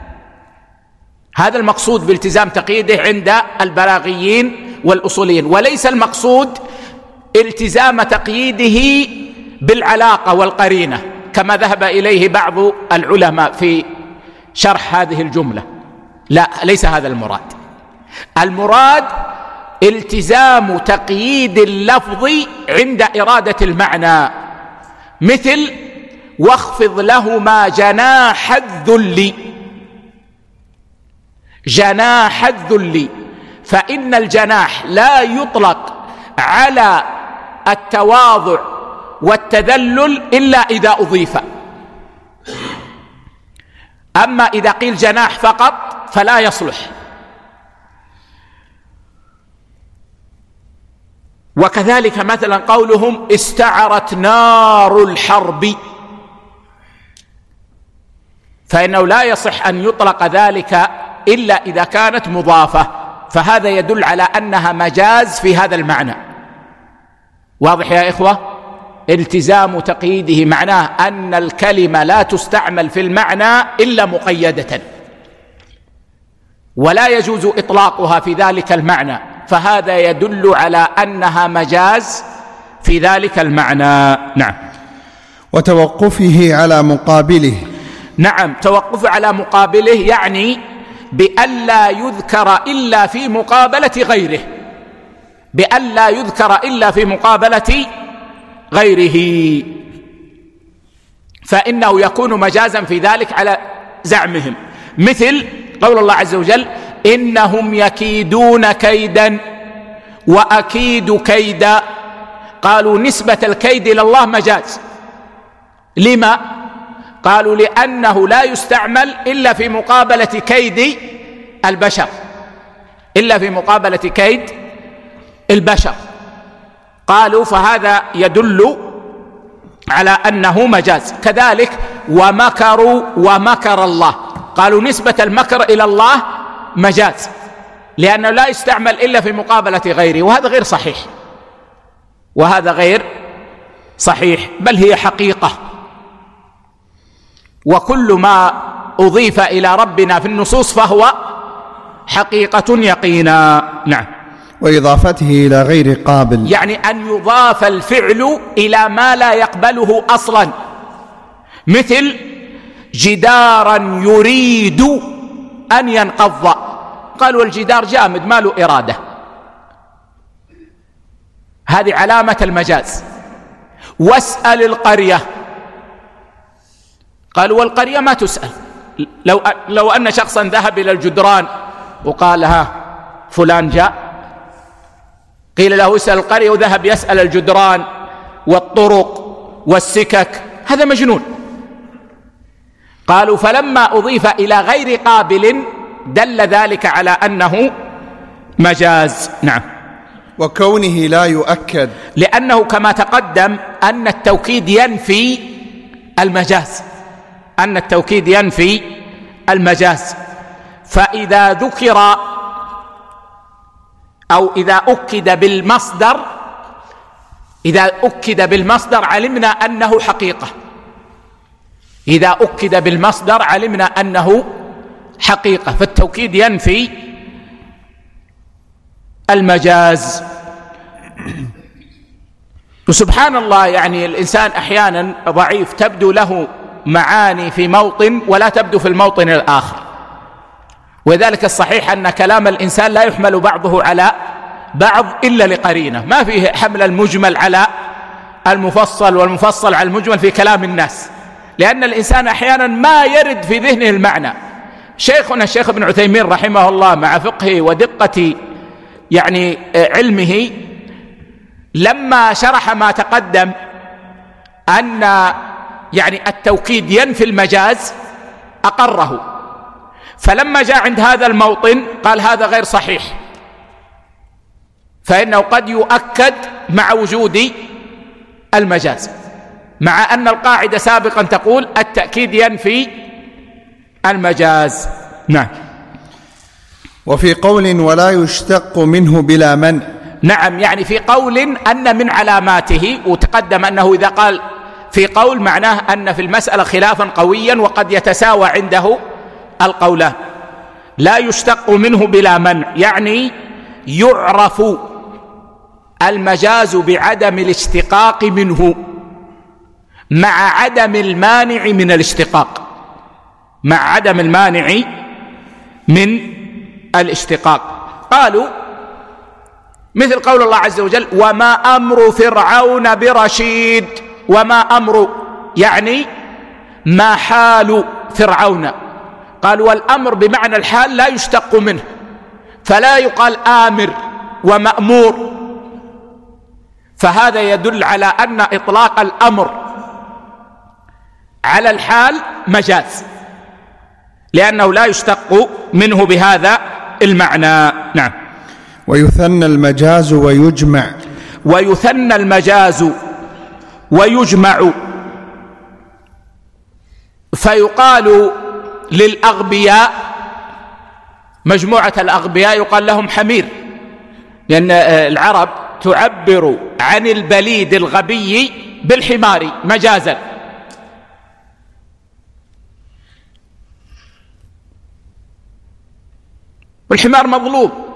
S1: هذا المقصود بالتزام تقييده عند البلاغيين والأصوليين، وليس المقصود التزام تقييده بالعلاقة والقرينة كما ذهب إليه بعض العلماء في شرح هذه الجملة. لا، ليس هذا المراد. المراد التزام تقييد اللفظ عند إرادة المعنى، مثل واخفض لهما جناح الذل. جناح الذل، فإن الجناح لا يطلق على التواضع والتذلل إلا إذا أضيف، أما إذا قيل جناح فقط فلا يصلح. وكذلك مثلا قولهم استعرت نار الحرب، فإنه لا يصح أن يطلق ذلك إلا إذا كانت مضافة، فهذا يدل على أنها مجاز في هذا المعنى. واضح يا إخوة؟ التزام تقييده معناه أن الكلمة لا تستعمل في المعنى إلا مقيدة، ولا يجوز إطلاقها في ذلك المعنى، فهذا يدل على أنها مجاز في ذلك المعنى. نعم.
S2: وتوقفه على مقابله.
S1: نعم، توقف على مقابله يعني بألا يذكر إلا في مقابلة غيره، بألا يذكر إلا في مقابلة غيره، فإنه يكون مجازا في ذلك على زعمهم، مثل قول الله عز وجل إنهم يكيدون كيدا وأكيد كيدا. قالوا نسبة الكيد إلى الله مجاز. لما؟ قالوا لأنه لا يستعمل إلا في مقابلة كيد البشر، إلا في مقابلة كيد البشر. قالوا فهذا يدل على أنه مجاز. كذلك ومكروا ومكر الله، قالوا نسبة المكر إلى الله مجاز، لأنه لا يستعمل إلا في مقابلة غيره، وهذا غير صحيح، وهذا غير صحيح، بل هي حقيقة. وكل ما أضيف إلى ربنا في النصوص فهو حقيقة يقينا. نعم.
S2: وإضافته إلى غير قابل،
S1: يعني أن يضاف الفعل إلى ما لا يقبله أصلا، مثل جدارا يريد أن ينقض، قالوا الجدار جامد ما له إرادة، هذه علامة المجاز. واسأل القرية، قالوا والقرية ما تسأل. لو, لو أن شخصا ذهب إلى الجدران وقال ها فلان جاء، قيل له اسأل القرية وذهب يسأل الجدران والطرق والسكك، هذا مجنون. قالوا فلما أضيف إلى غير قابل دل ذلك على أنه مجاز. نعم.
S2: وكونه لا يؤكد،
S1: لأنه كما تقدم أن التوكيد ينفي المجاز، أن التوكيد ينفي المجاز. فإذا ذكر أو إذا أكد بالمصدر، إذا أكد بالمصدر علمنا أنه حقيقة، إذا أكد بالمصدر علمنا أنه حقيقة، فالتوكيد ينفي المجاز. وسبحان الله، يعني الإنسان أحيانا ضعيف تبدو له معاني في موطن ولا تبدو في الموطن الآخر، وذلك الصحيح أن كلام الإنسان لا يحمل بعضه على بعض إلا لقرينة، ما فيه حمل المجمل على المفصل والمفصل على المجمل في كلام الناس، لأن الإنسان أحيانا ما يرد في ذهنه المعنى. شيخنا الشيخ ابن عثيمين رحمه الله مع فقهه ودقة يعني علمه لما شرح ما تقدم أن يعني التوكيد ينفي المجاز أقره، فلما جاء عند هذا الموطن قال هذا غير صحيح، فإنه قد يؤكد مع وجود المجاز، مع أن القاعدة سابقا تقول التأكيد ينفي المجاز. نعم.
S2: وفي قول ولا يشتق منه بلا منع،
S1: نعم، يعني في قول أن من علاماته، وتقدم أنه إذا قال في قول معناه أن في المسألة خلافا قويا وقد يتساوى عنده القولان. لا يشتق منه بلا منع، يعني يعرف المجاز بعدم الاشتقاق منه مع عدم المانع من الاشتقاق، مع عدم المانع من الاشتقاق. قالوا مثل قول الله عز وجل وما أمر فرعون برشيد، وما أمر يعني ما حال فرعون، قالوا والأمر بمعنى الحال لا يشتق منه، فلا يقال آمر ومأمور، فهذا يدل على أن إطلاق الأمر على الحال مجاز، لأنه لا يشتق منه بهذا المعنى. نعم.
S2: ويثنى المجاز ويجمع،
S1: ويثنى المجاز ويجمع، فيقال للأغبياء، مجموعة الأغبياء يقال لهم حمير، لأن العرب تعبر عن البليد الغبي بالحمار مجازا. والحمار مظلوم،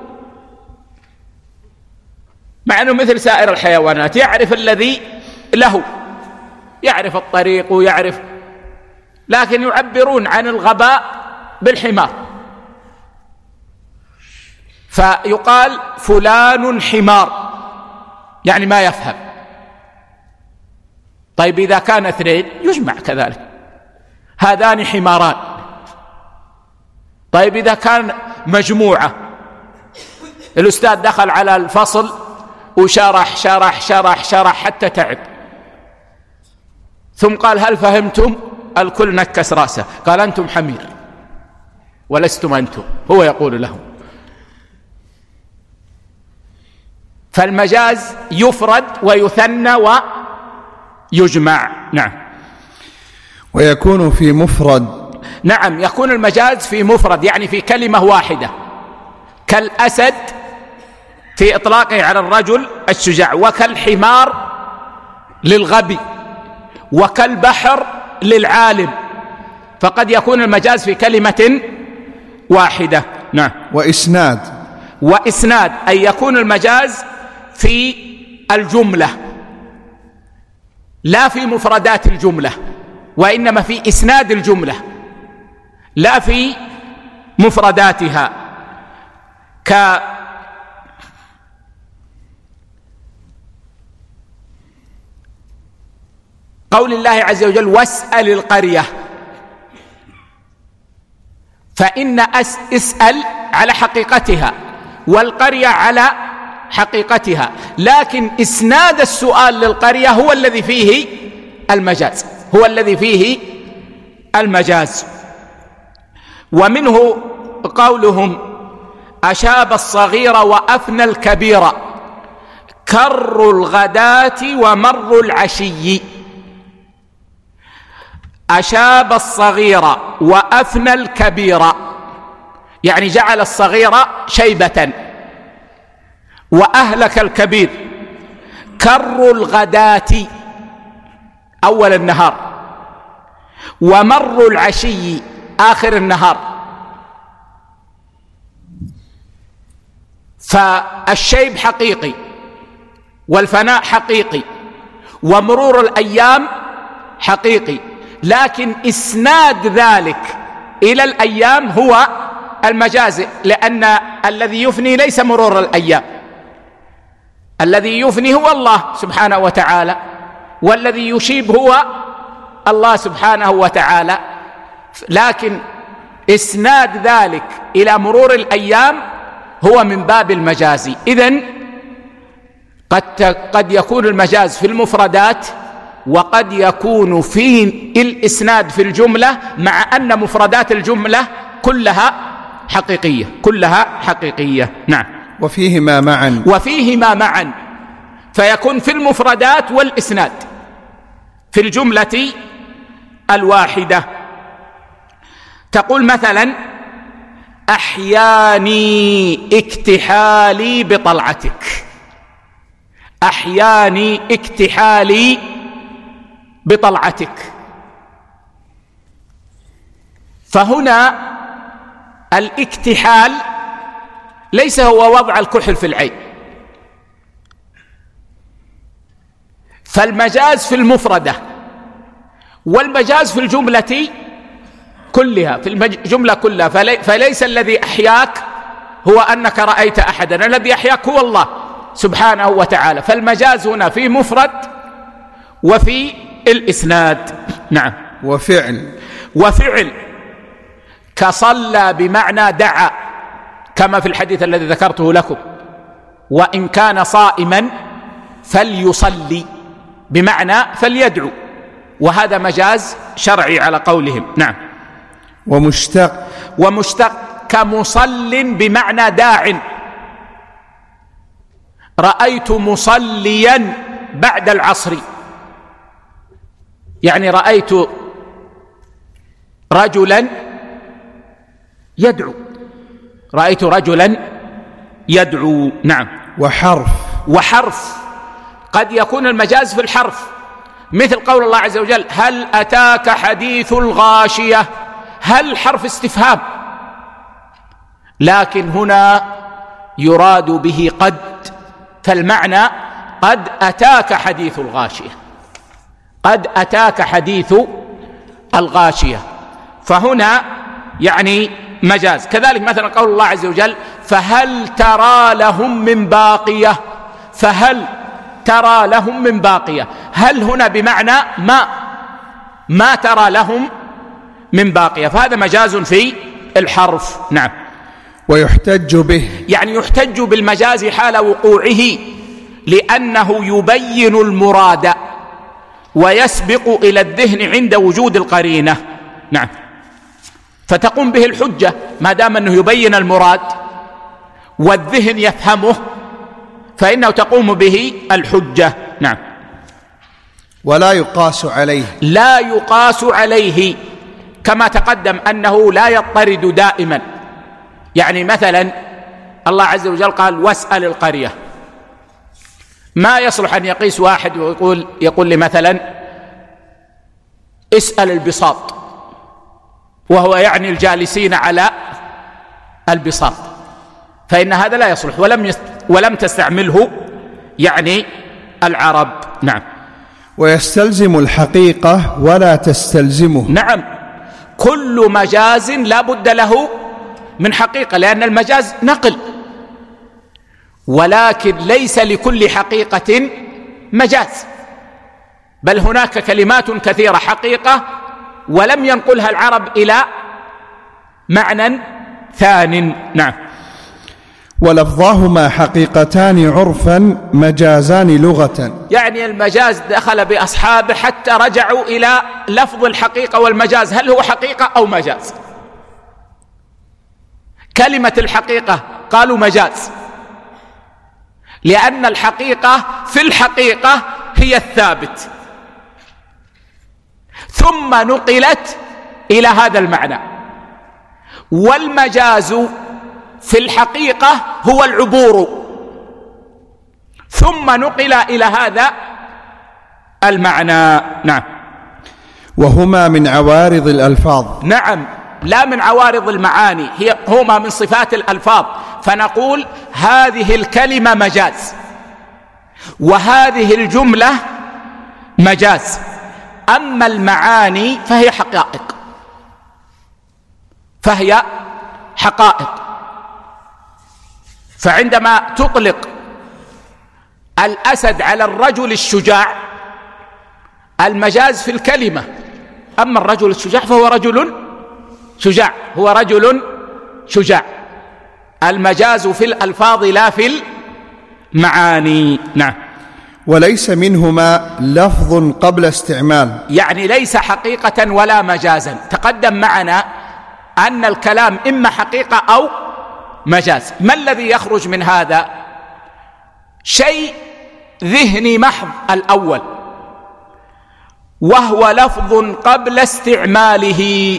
S1: مع أنه مثل سائر الحيوانات يعرف الذي له، يعرف الطريق ويعرف، لكن يعبرون عن الغباء بالحمار، فيقال فلان حمار يعني ما يفهم. طيب إذا كان اثنين يجمع كذلك، هذان حماران. طيب إذا كان مجموعة، الأستاذ دخل على الفصل وشرح شرح شرح شرح حتى تعب، ثم قال هل فهمتم؟ الكل نكس رأسه، قال أنتم حمير ولستم أنتم، هو يقول لهم. فالمجاز يفرد ويثنى ويجمع. نعم.
S2: ويكون في مفرد.
S1: نعم، يكون المجاز في مفرد، يعني في كلمة واحدة، كالأسد في إطلاقه على الرجل الشجاع، وكالحمار للغبي، وكالبحر للعالم، فقد يكون المجاز في كلمة واحدة. نعم.
S2: وإسناد.
S1: وإسناد أي يكون المجاز في الجملة لا في مفردات الجملة، وإنما في إسناد الجملة لا في مفرداتها، ك قول الله عز وجل واسأل القرية، فإن اسأل على حقيقتها والقرية على حقيقتها، لكن إسناد السؤال للقرية هو الذي فيه المجاز، هو الذي فيه المجاز. ومنه قولهم أشاب الصغير وأفنى الكبير، كر الغداة ومر العشي. أشاب الصغير وأفنى الكبير، يعني جعل الصغير شيبة وأهلك الكبير. كر الغداة أول النهار، ومر العشي آخر النهار. فالشيب حقيقي والفناء حقيقي ومرور الأيام حقيقي، لكن إسناد ذلك إلى الأيام هو المجاز، لأن الذي يفني ليس مرور الأيام، الذي يفني هو الله سبحانه وتعالى، والذي يشيب هو الله سبحانه وتعالى، لكن إسناد ذلك إلى مرور الأيام هو من باب المجاز. إذن قد قد يكون المجاز في المفردات، وقد يكون في الإسناد في الجملة، مع أن مفردات الجملة كلها حقيقية كلها حقيقية. نعم.
S2: وفيهما معا
S1: وفيهما معا فيكون في المفردات والإسناد في الجملة الواحدة. تقول مثلا أحياني اكتحالي بطلعتك، أحياني اكتحالي بطلعتك. فهنا الاكتحال ليس هو وضع الكحل في العين، فالمجاز في المفردة، والمجاز في الجملة كلها، في الجملة كلها. فلي فليس الذي أحياك هو أنك رأيت أحدا، الذي أحياك هو الله سبحانه وتعالى. فالمجاز هنا في مفرد وفي الإسناد. نعم.
S2: وفعل.
S1: وفعل كصلى بمعنى دعا، كما في الحديث الذي ذكرته لكم، وإن كان صائما فليصلي، بمعنى فليدعو، وهذا مجاز شرعي على قولهم. نعم.
S2: ومشتق.
S1: ومشتق كمصل بمعنى داع، رأيت مصليا بعد العصر، يعني رأيت رجلا يدعو، رأيت رجلا يدعو. نعم.
S2: وحرف.
S1: وحرف قد يكون المجاز في الحرف، مثل قول الله عز وجل هل أتاك حديث الغاشية، هل حرف استفهام، لكن هنا يراد به قد، فالمعنى قد أتاك حديث الغاشية، قد أتاك حديث الغاشية، فهنا يعني مجاز. كذلك مثلا قول الله عز وجل فهل ترى لهم من باقية، فهل ترى لهم من باقية، هل هنا بمعنى ما ما ترى لهم من باقية، فهذا مجاز في الحرف. نعم.
S2: ويحتج به،
S1: يعني يحتج بالمجاز حال وقوعه، لأنه يبين المراد، ويسبق إلى الذهن عند وجود القرينة. نعم. فتقوم به الحجة ما دام أنه يبين المراد والذهن يفهمه، فإنه تقوم به الحجة. نعم.
S2: ولا يقاس عليه،
S1: لا يقاس عليه، كما تقدم أنه لا يضطرد دائما. يعني مثلا الله عز وجل قال واسأل القرية، ما يصلح أن يقيس واحد ويقول يقول لي مثلا اسأل البساط، وهو يعني الجالسين على البساط، فإن هذا لا يصلح، ولم يست... ولم تستعمله يعني العرب. نعم.
S2: ويستلزم الحقيقة ولا تستلزمه.
S1: نعم، كل مجاز لا بد له من حقيقة، لأن المجاز نقل، ولكن ليس لكل حقيقة مجاز، بل هناك كلمات كثيرة حقيقة ولم ينقلها العرب إلى معنى ثان. نعم.
S2: ولفظاهما حقيقتان عرفا مجازان لغة،
S1: يعني المجاز دخل بأصحابه حتى رجعوا إلى لفظ الحقيقة والمجاز، هل هو حقيقة أو مجاز؟ كلمة الحقيقة قالوا مجاز، لأن الحقيقة في الحقيقة هي الثابت، ثم نقلت إلى هذا المعنى. والمجاز في الحقيقة هو العبور، ثم نقل إلى هذا المعنى. نعم.
S2: وهما من عوارض الألفاظ.
S1: نعم، لا من عوارض المعاني، هي هما من صفات الألفاظ، فنقول هذه الكلمة مجاز، وهذه الجملة مجاز. أما المعاني فهي حقائق، فهي حقائق. فعندما تطلق الأسد على الرجل الشجاع المجاز في الكلمة، أما الرجل الشجاع فهو رجل شجاع، هو رجل شجاع. المجاز في الألفاظ لا في المعاني. نعم.
S2: وليس منهما لفظ قبل استعمال،
S1: يعني ليس حقيقة ولا مجازا. تقدم معنا أن الكلام إما حقيقة أو مجاز. ما الذي يخرج من هذا؟ شيء ذهني محض الأول، وهو لفظ قبل استعماله،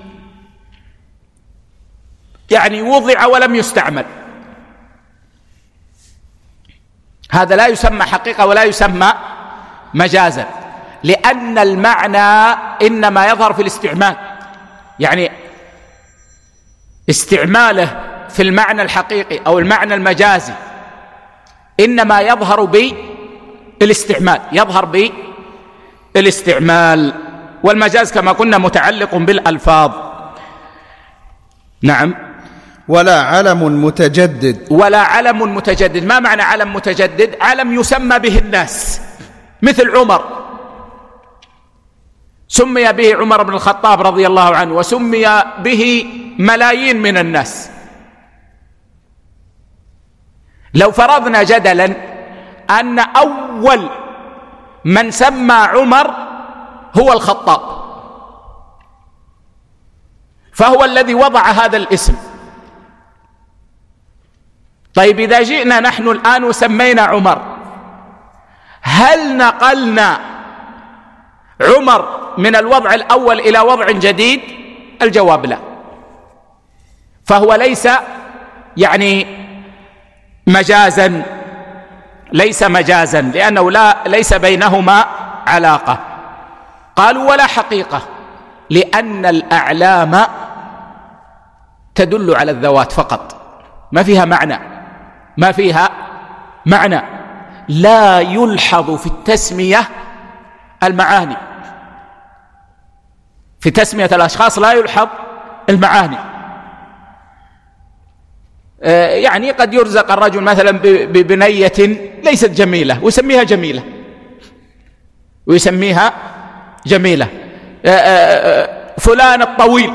S1: يعني وضع ولم يستعمل، هذا لا يسمى حقيقة ولا يسمى مجازا، لأن المعنى إنما يظهر في الاستعمال. يعني استعماله في المعنى الحقيقي أو المعنى المجازي إنما يظهر بالاستعمال، يظهر بالاستعمال. والمجاز كما قلنا متعلق بالألفاظ. نعم.
S2: ولا علم متجدد.
S1: ولا علم متجدد. ما معنى علم متجدد؟ علم يسمى به الناس، مثل عمر، سمي به عمر بن الخطاب رضي الله عنه، وسمي به ملايين من الناس. لو فرضنا جدلا أن أول من سمى عمر هو الخطاب، فهو الذي وضع هذا الاسم. طيب إذا جئنا نحن الآن وسمينا عمر، هل نقلنا عمر من الوضع الأول إلى وضع جديد؟ الجواب لا. فهو ليس يعني مجازا، ليس مجازا، لأنه لا ليس بينهما علاقة. قالوا ولا حقيقة، لأن الأعلام تدل على الذوات فقط، ما فيها معنى، ما فيها معنى. لا يلحظ في التسمية المعاني، في تسمية الأشخاص لا يلحظ المعاني. يعني قد يرزق الرجل مثلا ببنية ليست جميلة ويسميها جميلة، ويسميها جميلة. فلان الطويل،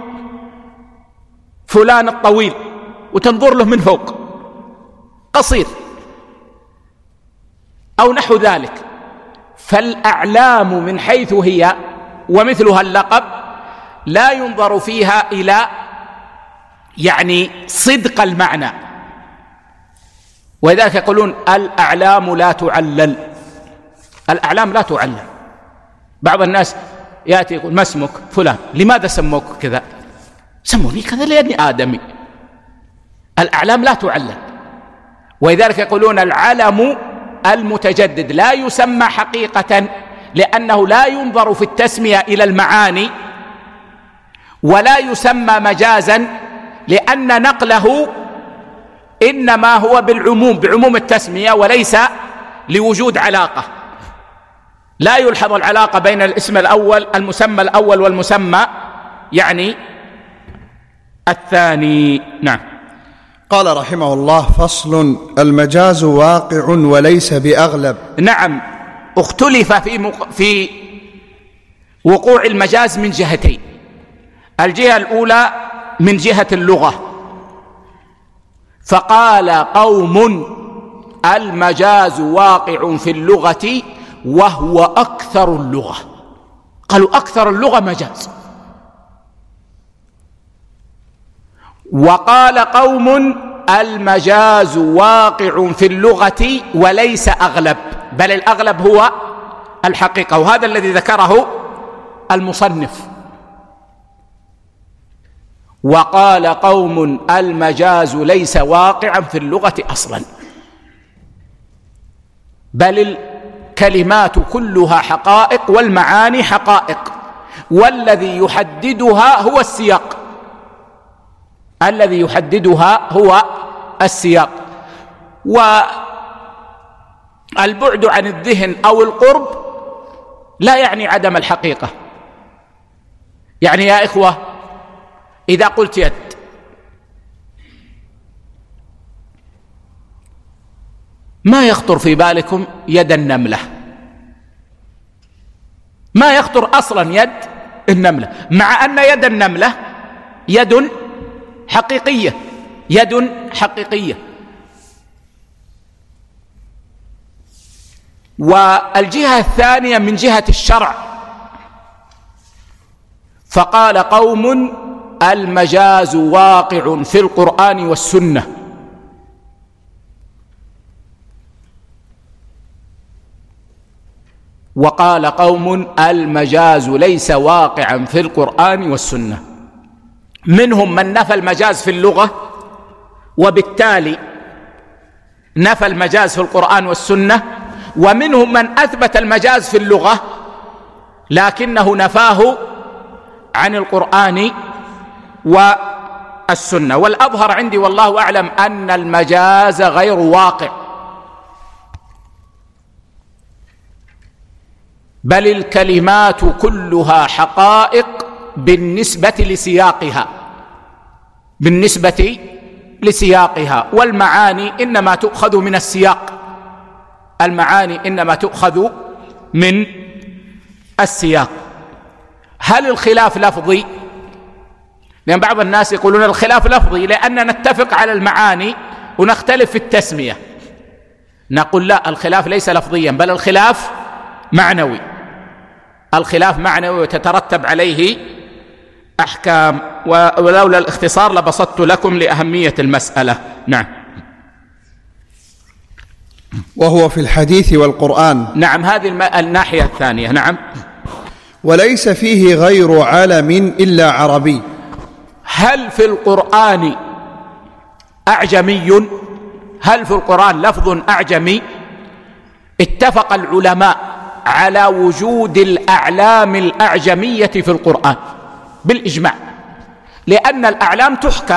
S1: فلان الطويل، وتنظر له من فوق قصير أو نحو ذلك، فالأعلام من حيث هي ومثلها اللقب لا ينظر فيها إلى يعني صدق المعنى، ولذلك يقولون الأعلام لا تعلل. الأعلام لا تعلل. بعض الناس يأتي يقول ما اسمك؟ فلان. لماذا سموك كذا؟ سموني كذا لأني آدمي. الأعلام لا تعلل، ولذلك يقولون العلم المتجدد لا يسمى حقيقة، لأنه لا ينظر في التسمية إلى المعاني، ولا يسمى مجازا لأن نقله إنما هو بالعموم، بعموم التسمية، وليس لوجود علاقة. لا يلحظ العلاقة بين الاسم الأول المسمى الأول والمسمى يعني الثاني. نعم.
S2: قال رحمه الله: فصل: المجاز واقع وليس بأغلب.
S1: نعم، اختلف في مق... في وقوع المجاز من جهتين. الجهة الأولى من جهة اللغة، فقال قوم المجاز واقع في اللغة وهو أكثر اللغة. قالوا أكثر اللغة مجاز. وقال قوم المجاز واقع في اللغة وليس أغلب، بل الأغلب هو الحقيقة، وهذا الذي ذكره المصنف. وقال قوم المجاز ليس واقعا في اللغة أصلا، بل الكلمات كلها حقائق والمعاني حقائق، والذي يحددها هو السياق. الذي يحددها هو السياق. والبعد عن الذهن أو القرب لا يعني عدم الحقيقة. يعني يا إخوة، إذا قلت يد، ما يخطر في بالكم يد النملة، ما يخطر أصلا يد النملة، مع أن يد النملة يد حقيقية، يد حقيقية. والجهة الثانية من جهة الشرع، فقال قوم المجاز واقع في القرآن والسنة. وقال قوم المجاز ليس واقعا في القرآن والسنة. منهم من نفى المجاز في اللغة، وبالتالي نفى المجاز في القرآن والسنة، ومنهم من أثبت المجاز في اللغة لكنه نفاه عن القرآن والسنة. والأظهر عندي والله أعلم أن المجاز غير واقع، بل الكلمات كلها حقائق بالنسبة لسياقها، بالنسبة لسياقها، والمعاني إنما تؤخذ من السياق، المعاني إنما تؤخذ من السياق. هل الخلاف لفظي؟ لأن بعض الناس يقولون الخلاف لفظي لأننا نتفق على المعاني ونختلف في التسمية. نقول لا، الخلاف ليس لفظيا، بل الخلاف معنوي. الخلاف معنوي وتترتب عليه أحكام، ولولا الاختصار لبسطت لكم لأهمية المسألة. نعم.
S2: وهو في الحديث والقرآن.
S1: نعم، هذه الناحية الثانية. نعم.
S2: وليس فيه غير علم إلا عربي.
S1: هل في القرآن أعجمي؟ هل في القرآن لفظ أعجمي؟ اتفق العلماء على وجود الأعلام الأعجمية في القرآن بالإجماع، لأن الأعلام تحكى،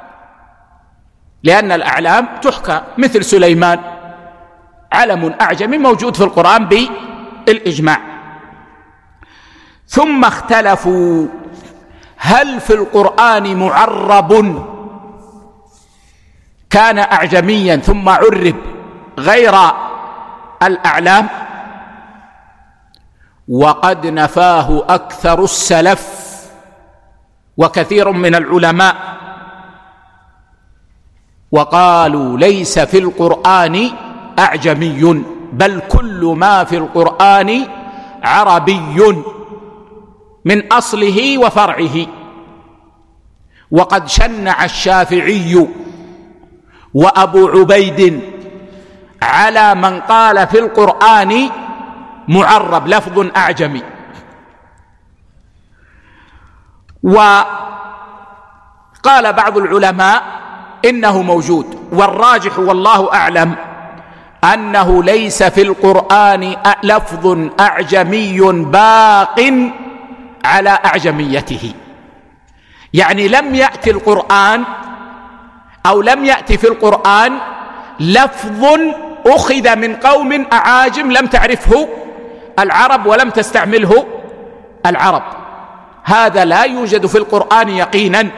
S1: لأن الأعلام تحكى مثل سليمان، علم أعجمي موجود في القرآن بالإجماع. ثم اختلفوا هل في القرآن معرب كان أعجميا ثم عرب غير الأعلام؟ وقد نفاه أكثر السلف وكثير من العلماء، وقالوا ليس في القرآن أعجمي. بل كل ما في القرآن عربي من أصله وفرعه. وقد شنع الشافعي وأبو عبيد على من قال في القرآن معرب لفظ أعجمي. وقال بعض العلماء إنه موجود، والراجح والله أعلم أنه ليس في القرآن لفظ أعجمي باق على أعجميته. يعني لم يأتي القرآن أو لم يأتي في القرآن لفظ أخذ من قوم أعاجم لم تعرفه العرب ولم تستعمله العرب، هذا لا يوجد في القرآن يقينا.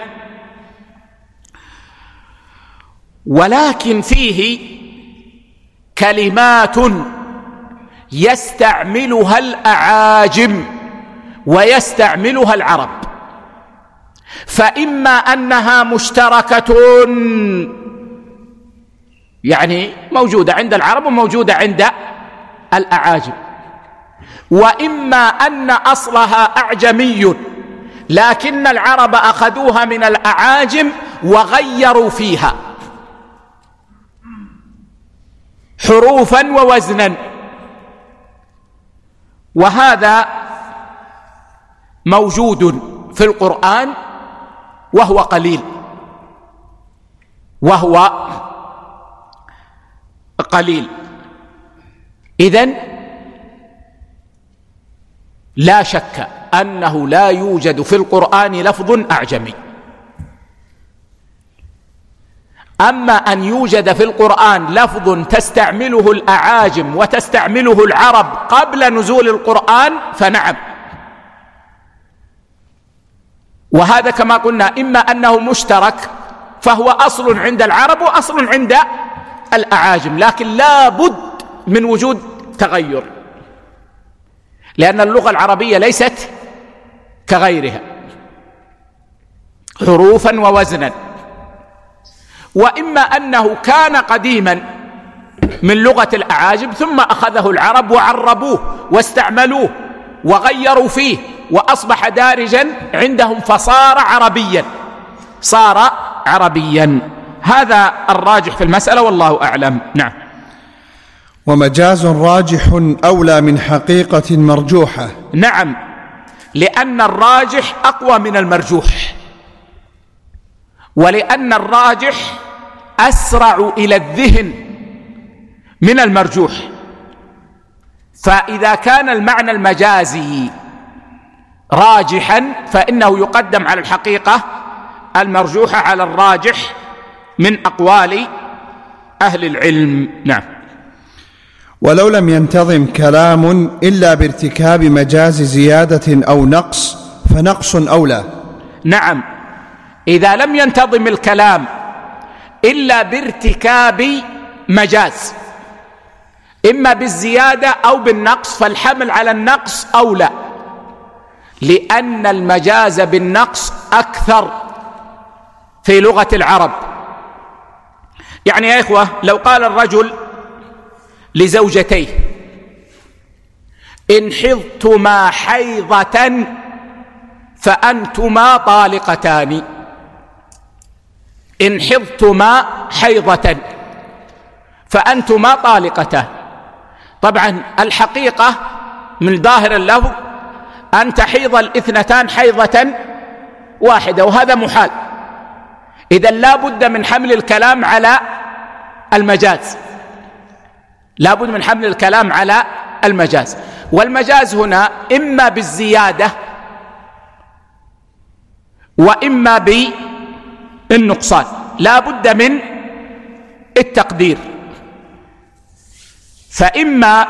S1: ولكن فيه كلمات يستعملها الأعاجم ويستعملها العرب، فإما أنها مشتركة يعني موجودة عند العرب وموجودة عند الأعاجم، وإما أن أصلها أعجمي لكن العرب أخذوها من الأعاجم وغيروا فيها حروفا ووزنا، وهذا موجود في القرآن وهو قليل وهو قليل إذن لا شك أنه لا يوجد في القرآن لفظ أعجمي. أما أن يوجد في القرآن لفظ تستعمله الأعاجم وتستعمله العرب قبل نزول القرآن فنعم، وهذا كما قلنا إما أنه مشترك فهو أصل عند العرب وأصل عند الأعاجم، لكن لا بد من وجود تغير لأن اللغة العربية ليست كغيرها حروفا ووزنا. وإما أنه كان قديما من لغة الأعاجم ثم أخذه العرب وعربوه واستعملوه وغيروا فيه وأصبح دارجا عندهم فصار عربيا صار عربيا. هذا الراجح في المسألة والله أعلم. نعم.
S2: ومجاز راجح أولى من حقيقة مرجوحة.
S1: نعم، لأن الراجح أقوى من المرجوح، ولأن الراجح أسرع إلى الذهن من المرجوح. فإذا كان المعنى المجازي راجحا فإنه يقدم على الحقيقة المرجوحة على الراجح من أقوال أهل العلم. نعم.
S2: ولو لم ينتظم كلام إلا بارتكاب مجاز زيادة أو نقص فنقص أولى.
S1: نعم، إذا لم ينتظم الكلام إلا بارتكاب مجاز إما بالزيادة أو بالنقص فالحمل على النقص أولى، لأن المجاز بالنقص أكثر في لغة العرب. يعني يا إخوة لو قال الرجل لزوجتيه إن حضتما حيضة فأنتما طالقتان، إن حضتما حيضة فأنتما طالقتان، طبعا الحقيقة من ظاهر اللفظ أن تحيض الاثنتان حيضة واحدة وهذا محال، إذن لا بد من حمل الكلام على المجاز، لا بد من حمل الكلام على المجاز. والمجاز هنا إما بالزيادة وإما بالنقصان، لا بد من التقدير. فإما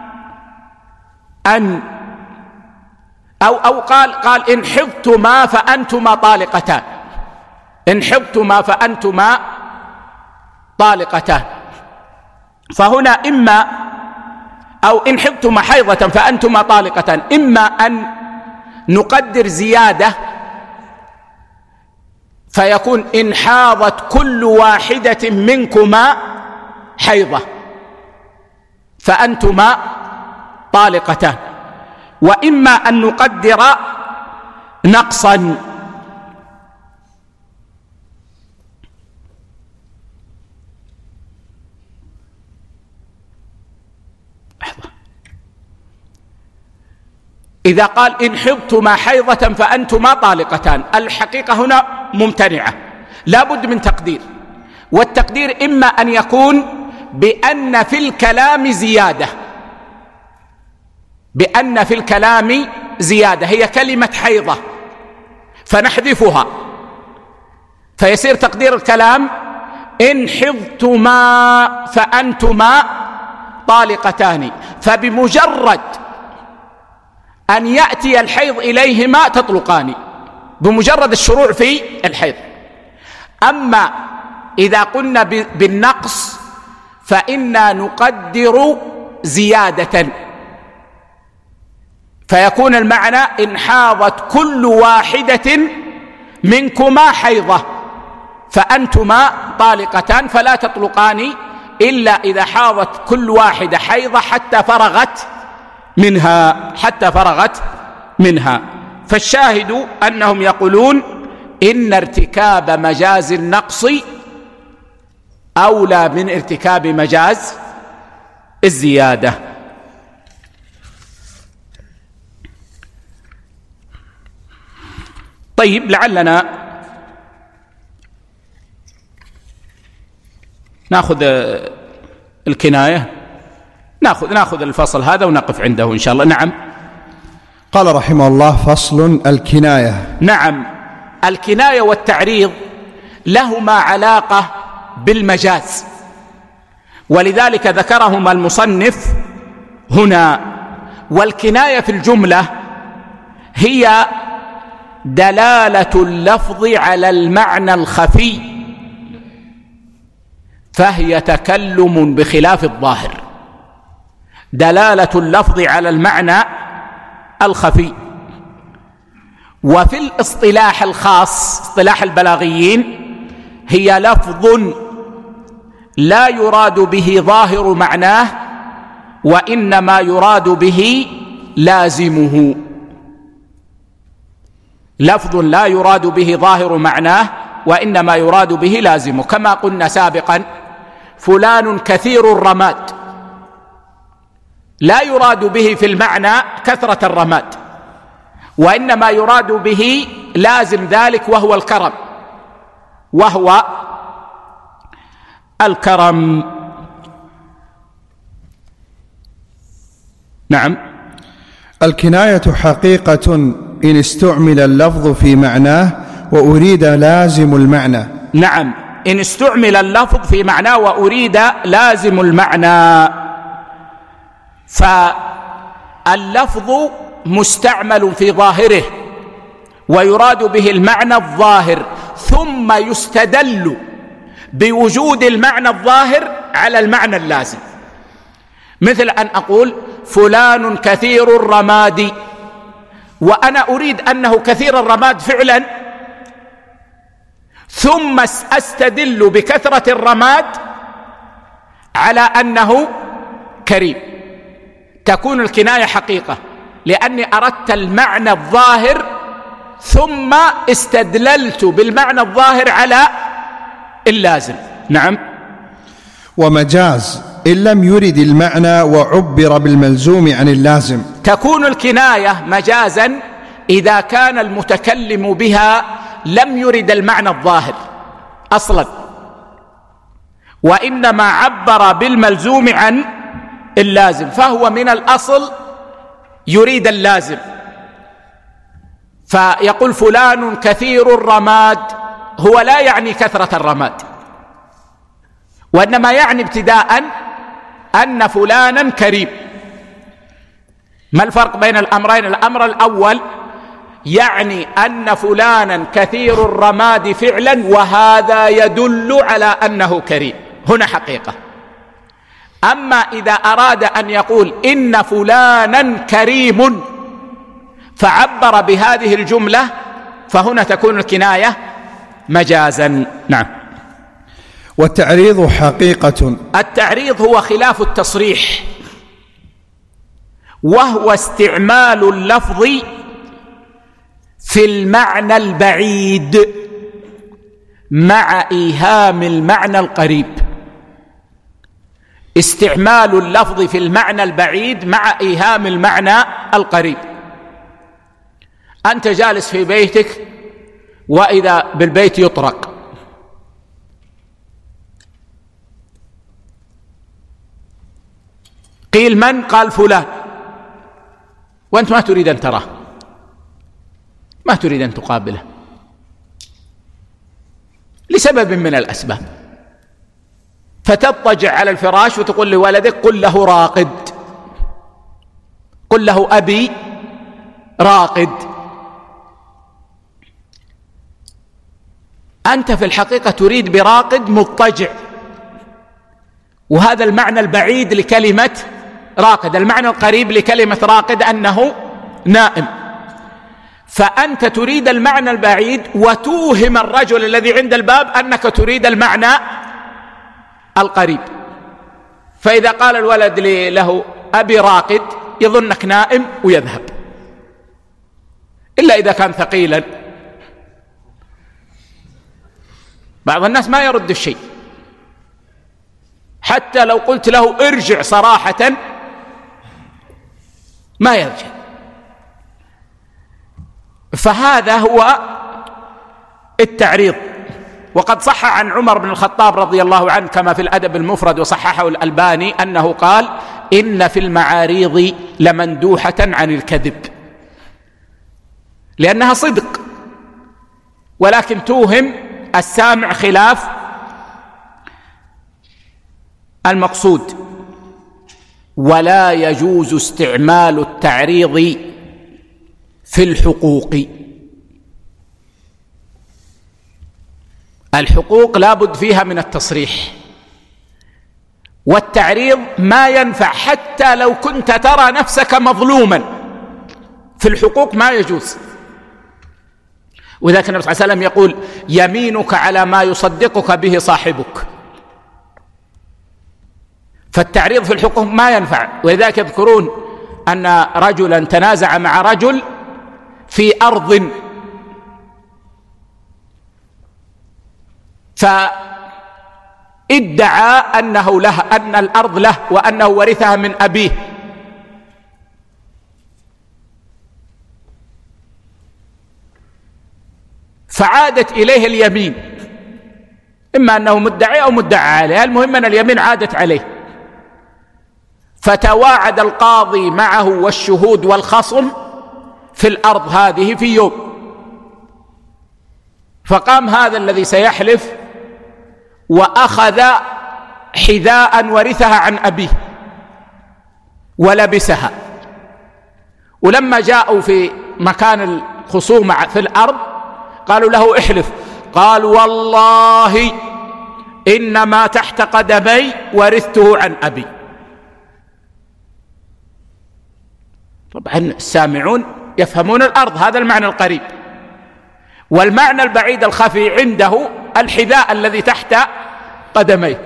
S1: أن أو أو قال قال إن حضتما فأنتما طالقتان، إن حضتما فأنتما طالقتان، فهنا إما أو إن حضتما حيضة فأنتما طالقتان، إما أن نقدر زيادة فيكون إن حاضت كل واحدة منكما حيضة، فأنتما طالقتان. وإما أن نقدر نقصا، إذا قال إن حضتما حيضة فأنتما طالقتان، الحقيقة هنا ممتنعة، لا بد من تقدير، والتقدير إما أن يكون بأن في الكلام زيادة، بأن في الكلام زيادة هي كلمة حيضة فنحذفها، فيصير تقدير الكلام إن حضتما فأنتما طالقتان، فبمجرد أن يأتي الحيض إليهما تطلقان، بمجرد الشروع في الحيض. أما إذا قلنا بالنقص فإنا نقدر زيادة، فيكون المعنى إن حاضت كل واحدة منكما حيضة فأنتما طالقتان فلا تطلقان إلا إذا حاضت كل واحدة حيضة حتى فرغت منها حتى فرغت منها. فالشاهد أنهم يقولون إن ارتكاب مجاز النقص أولى من ارتكاب مجاز الزيادة. طيب، لعلنا ناخذ الكناية، ناخذ ناخذ الفصل هذا ونقف عنده إن شاء الله. نعم.
S2: قال رحمه الله: فصل الكناية.
S1: نعم، الكناية والتعريض لهما علاقة بالمجاز، ولذلك ذكرهما المصنف هنا. والكناية في الجملة هي دلالة اللفظ على المعنى الخفي، فهي تكلم بخلاف الظاهر. دلالة اللفظ على المعنى الخفي. وفي الاصطلاح الخاص، اصطلاح البلاغيين، هي لفظ لا يراد به ظاهر معناه وإنما يراد به لازمه. لفظ لا يراد به ظاهر معناه وإنما يراد به لازمه، كما قلنا سابقا: فلان كثير الرماد، لا يراد به في المعنى كثرة الرماد، وإنما يراد به لازم ذلك وهو الكرم، وهو الكرم. نعم.
S2: الكناية حقيقة إن استعمل اللفظ في معناه وأريد لازم المعنى.
S1: نعم، إن استعمل اللفظ في معناه وأريد لازم المعنى. فاللفظ مستعمل في ظاهره ويراد به المعنى الظاهر، ثم يستدل بوجود المعنى الظاهر على المعنى اللازم، مثل أن أقول فلان كثير الرماد، وأنا أريد أنه كثير الرماد فعلا، ثم أستدل بكثرة الرماد على أنه كريم، تكون الكناية حقيقة، لأني أردت المعنى الظاهر ثم استدللت بالمعنى الظاهر على اللازم. نعم.
S2: ومجاز إن لم يرد المعنى وعبر بالملزوم عن اللازم.
S1: تكون الكناية مجازا إذا كان المتكلم بها لم يرد المعنى الظاهر أصلا، وإنما عبر بالملزوم عن اللازم، فهو من الأصل يريد اللازم، فيقول فلان كثير الرماد، هو لا يعني كثرة الرماد، وإنما يعني ابتداء أن فلانا كريم. ما الفرق بين الأمرين؟ الأمر الأول يعني أن فلانا كثير الرماد فعلا، وهذا يدل على أنه كريم، هنا حقيقة. أما إذا أراد أن يقول إن فلانا كريم فعبر بهذه الجملة، فهنا تكون الكناية مجازا. نعم.
S2: والتعريض حقيقة.
S1: التعريض هو خلاف التصريح، وهو استعمال اللفظ في المعنى البعيد مع إيهام المعنى القريب. استعمال اللفظ في المعنى البعيد مع إيهام المعنى القريب. أنت جالس في بيتك وإذا بالبيت يطرق، قيل من؟ قال فلان، وأنت ما تريد أن تراه، ما تريد أن تقابله لسبب من الأسباب، فتضطجع على الفراش وتقول لولدك قل له راقد، قل له أبي راقد. أنت في الحقيقة تريد براقد مضطجع، وهذا المعنى البعيد لكلمة راقد. المعنى القريب لكلمة راقد أنه نائم، فأنت تريد المعنى البعيد وتوهم الرجل الذي عند الباب أنك تريد المعنى القريب. فإذا قال الولد له أبي راقد يظنك نائم ويذهب، إلا إذا كان ثقيلا. بعض الناس ما يرد الشيء، حتى لو قلت له ارجع صراحة ما يرجع. فهذا هو التعريض. وقد صح عن عمر بن الخطاب رضي الله عنه كما في الأدب المفرد وصححه الألباني أنه قال إن في المعاريض لمندوحة عن الكذب، لأنها صدق ولكن توهم السامع خلاف المقصود. ولا يجوز استعمال التعريض في الحقوق. الحقوق لا بد فيها من التصريح، والتعريض ما ينفع حتى لو كنت ترى نفسك مظلوما. في الحقوق ما يجوز. وذلك النبي صلى الله عليه وسلم يقول يمينك على ما يصدقك به صاحبك. فالتعريض في الحقوق ما ينفع. ولذلك يذكرون أن رجلا تنازع مع رجل في أرض، فادعى أنه له، أن الأرض له وأنه ورثها من أبيه، فعادت إليه اليمين، إما أنه مدعي أو مدعى عليه، المهم أن اليمين عادت عليه. فتواعد القاضي معه والشهود والخصم في الأرض هذه في يوم، فقام هذا الذي سيحلف وأخذ حذاء ورثها عن أبيه ولبسها، ولما جاءوا في مكان الخصومة في الأرض قالوا له احلف، قال والله إنما تحت قدمي ورثته عن أبي. طبعا السامعون يفهمون الأرض، هذا المعنى القريب. والمعنى البعيد الخفي عنده الحذاء الذي تحت قدميه،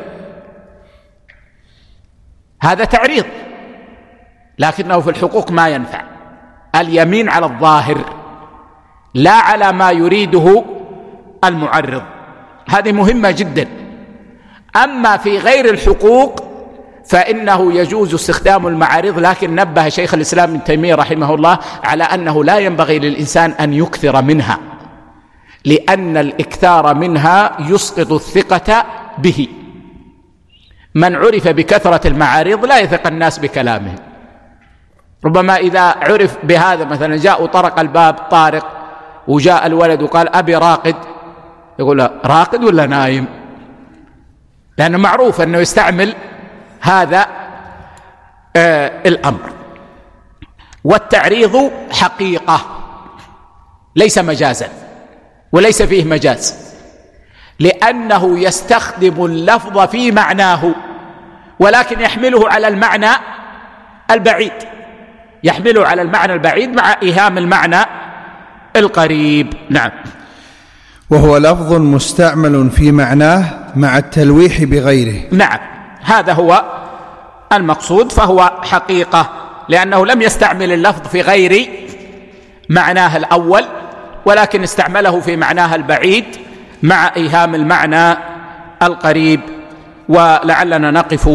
S1: هذا تعريض، لكنه في الحقوق ما ينفع. اليمين على الظاهر لا على ما يريده المعرض، هذه مهمة جدا. أما في غير الحقوق فإنه يجوز استخدام المعارض، لكن نبه شيخ الإسلام ابن تيمية رحمه الله على أنه لا ينبغي للإنسان أن يكثر منها، لأن الإكثار منها يسقط الثقة به. من عرف بكثرة المعارض لا يثق الناس بكلامه. ربما إذا عرف بهذا، مثلا جاء طرق الباب طارق وجاء الولد وقال أبي راقد، يقول له راقد ولا نايم؟ لأنه معروف أنه يستعمل هذا آه الأمر. والتعريض حقيقة ليس مجازا، وليس فيه مجاز، لأنه يستخدم اللفظ في معناه ولكن يحمله على المعنى البعيد، يحمله على المعنى البعيد مع إيهام المعنى القريب. نعم.
S2: وهو لفظ مستعمل في معناه مع التلويح بغيره.
S1: نعم، هذا هو المقصود، فهو حقيقة لأنه لم يستعمل اللفظ في غير معناه الأول، ولكن استعمله في معناه البعيد مع إيهام المعنى القريب. ولعلنا نقف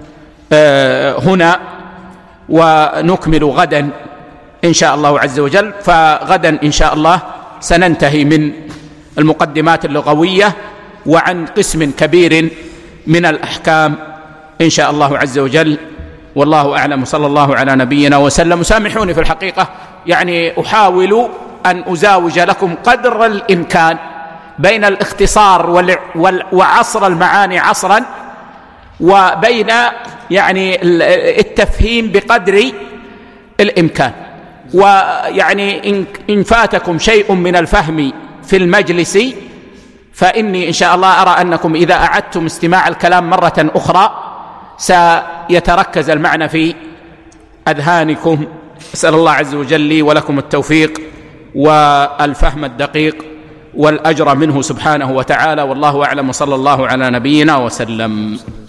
S1: هنا ونكمل غدا إن شاء الله عز وجل. فغدا إن شاء الله سننتهي من المقدمات اللغوية وعن قسم كبير من الأحكام إن شاء الله عز وجل. والله أعلم، صلى الله على نبينا وسلم. سامحوني في الحقيقة، يعني أحاول أن أزاوج لكم قدر الإمكان بين الاختصار وعصر المعاني عصرا، وبين يعني التفهيم بقدر الإمكان. ويعني إن فاتكم شيء من الفهم في المجلس فإني إن شاء الله أرى أنكم إذا أعدتم استماع الكلام مرة أخرى سيتركز المعنى في أذهانكم. أسأل الله عز وجل لي ولكم التوفيق والفهم الدقيق والأجر منه سبحانه وتعالى. والله أعلم، وصلى الله على نبينا وسلم.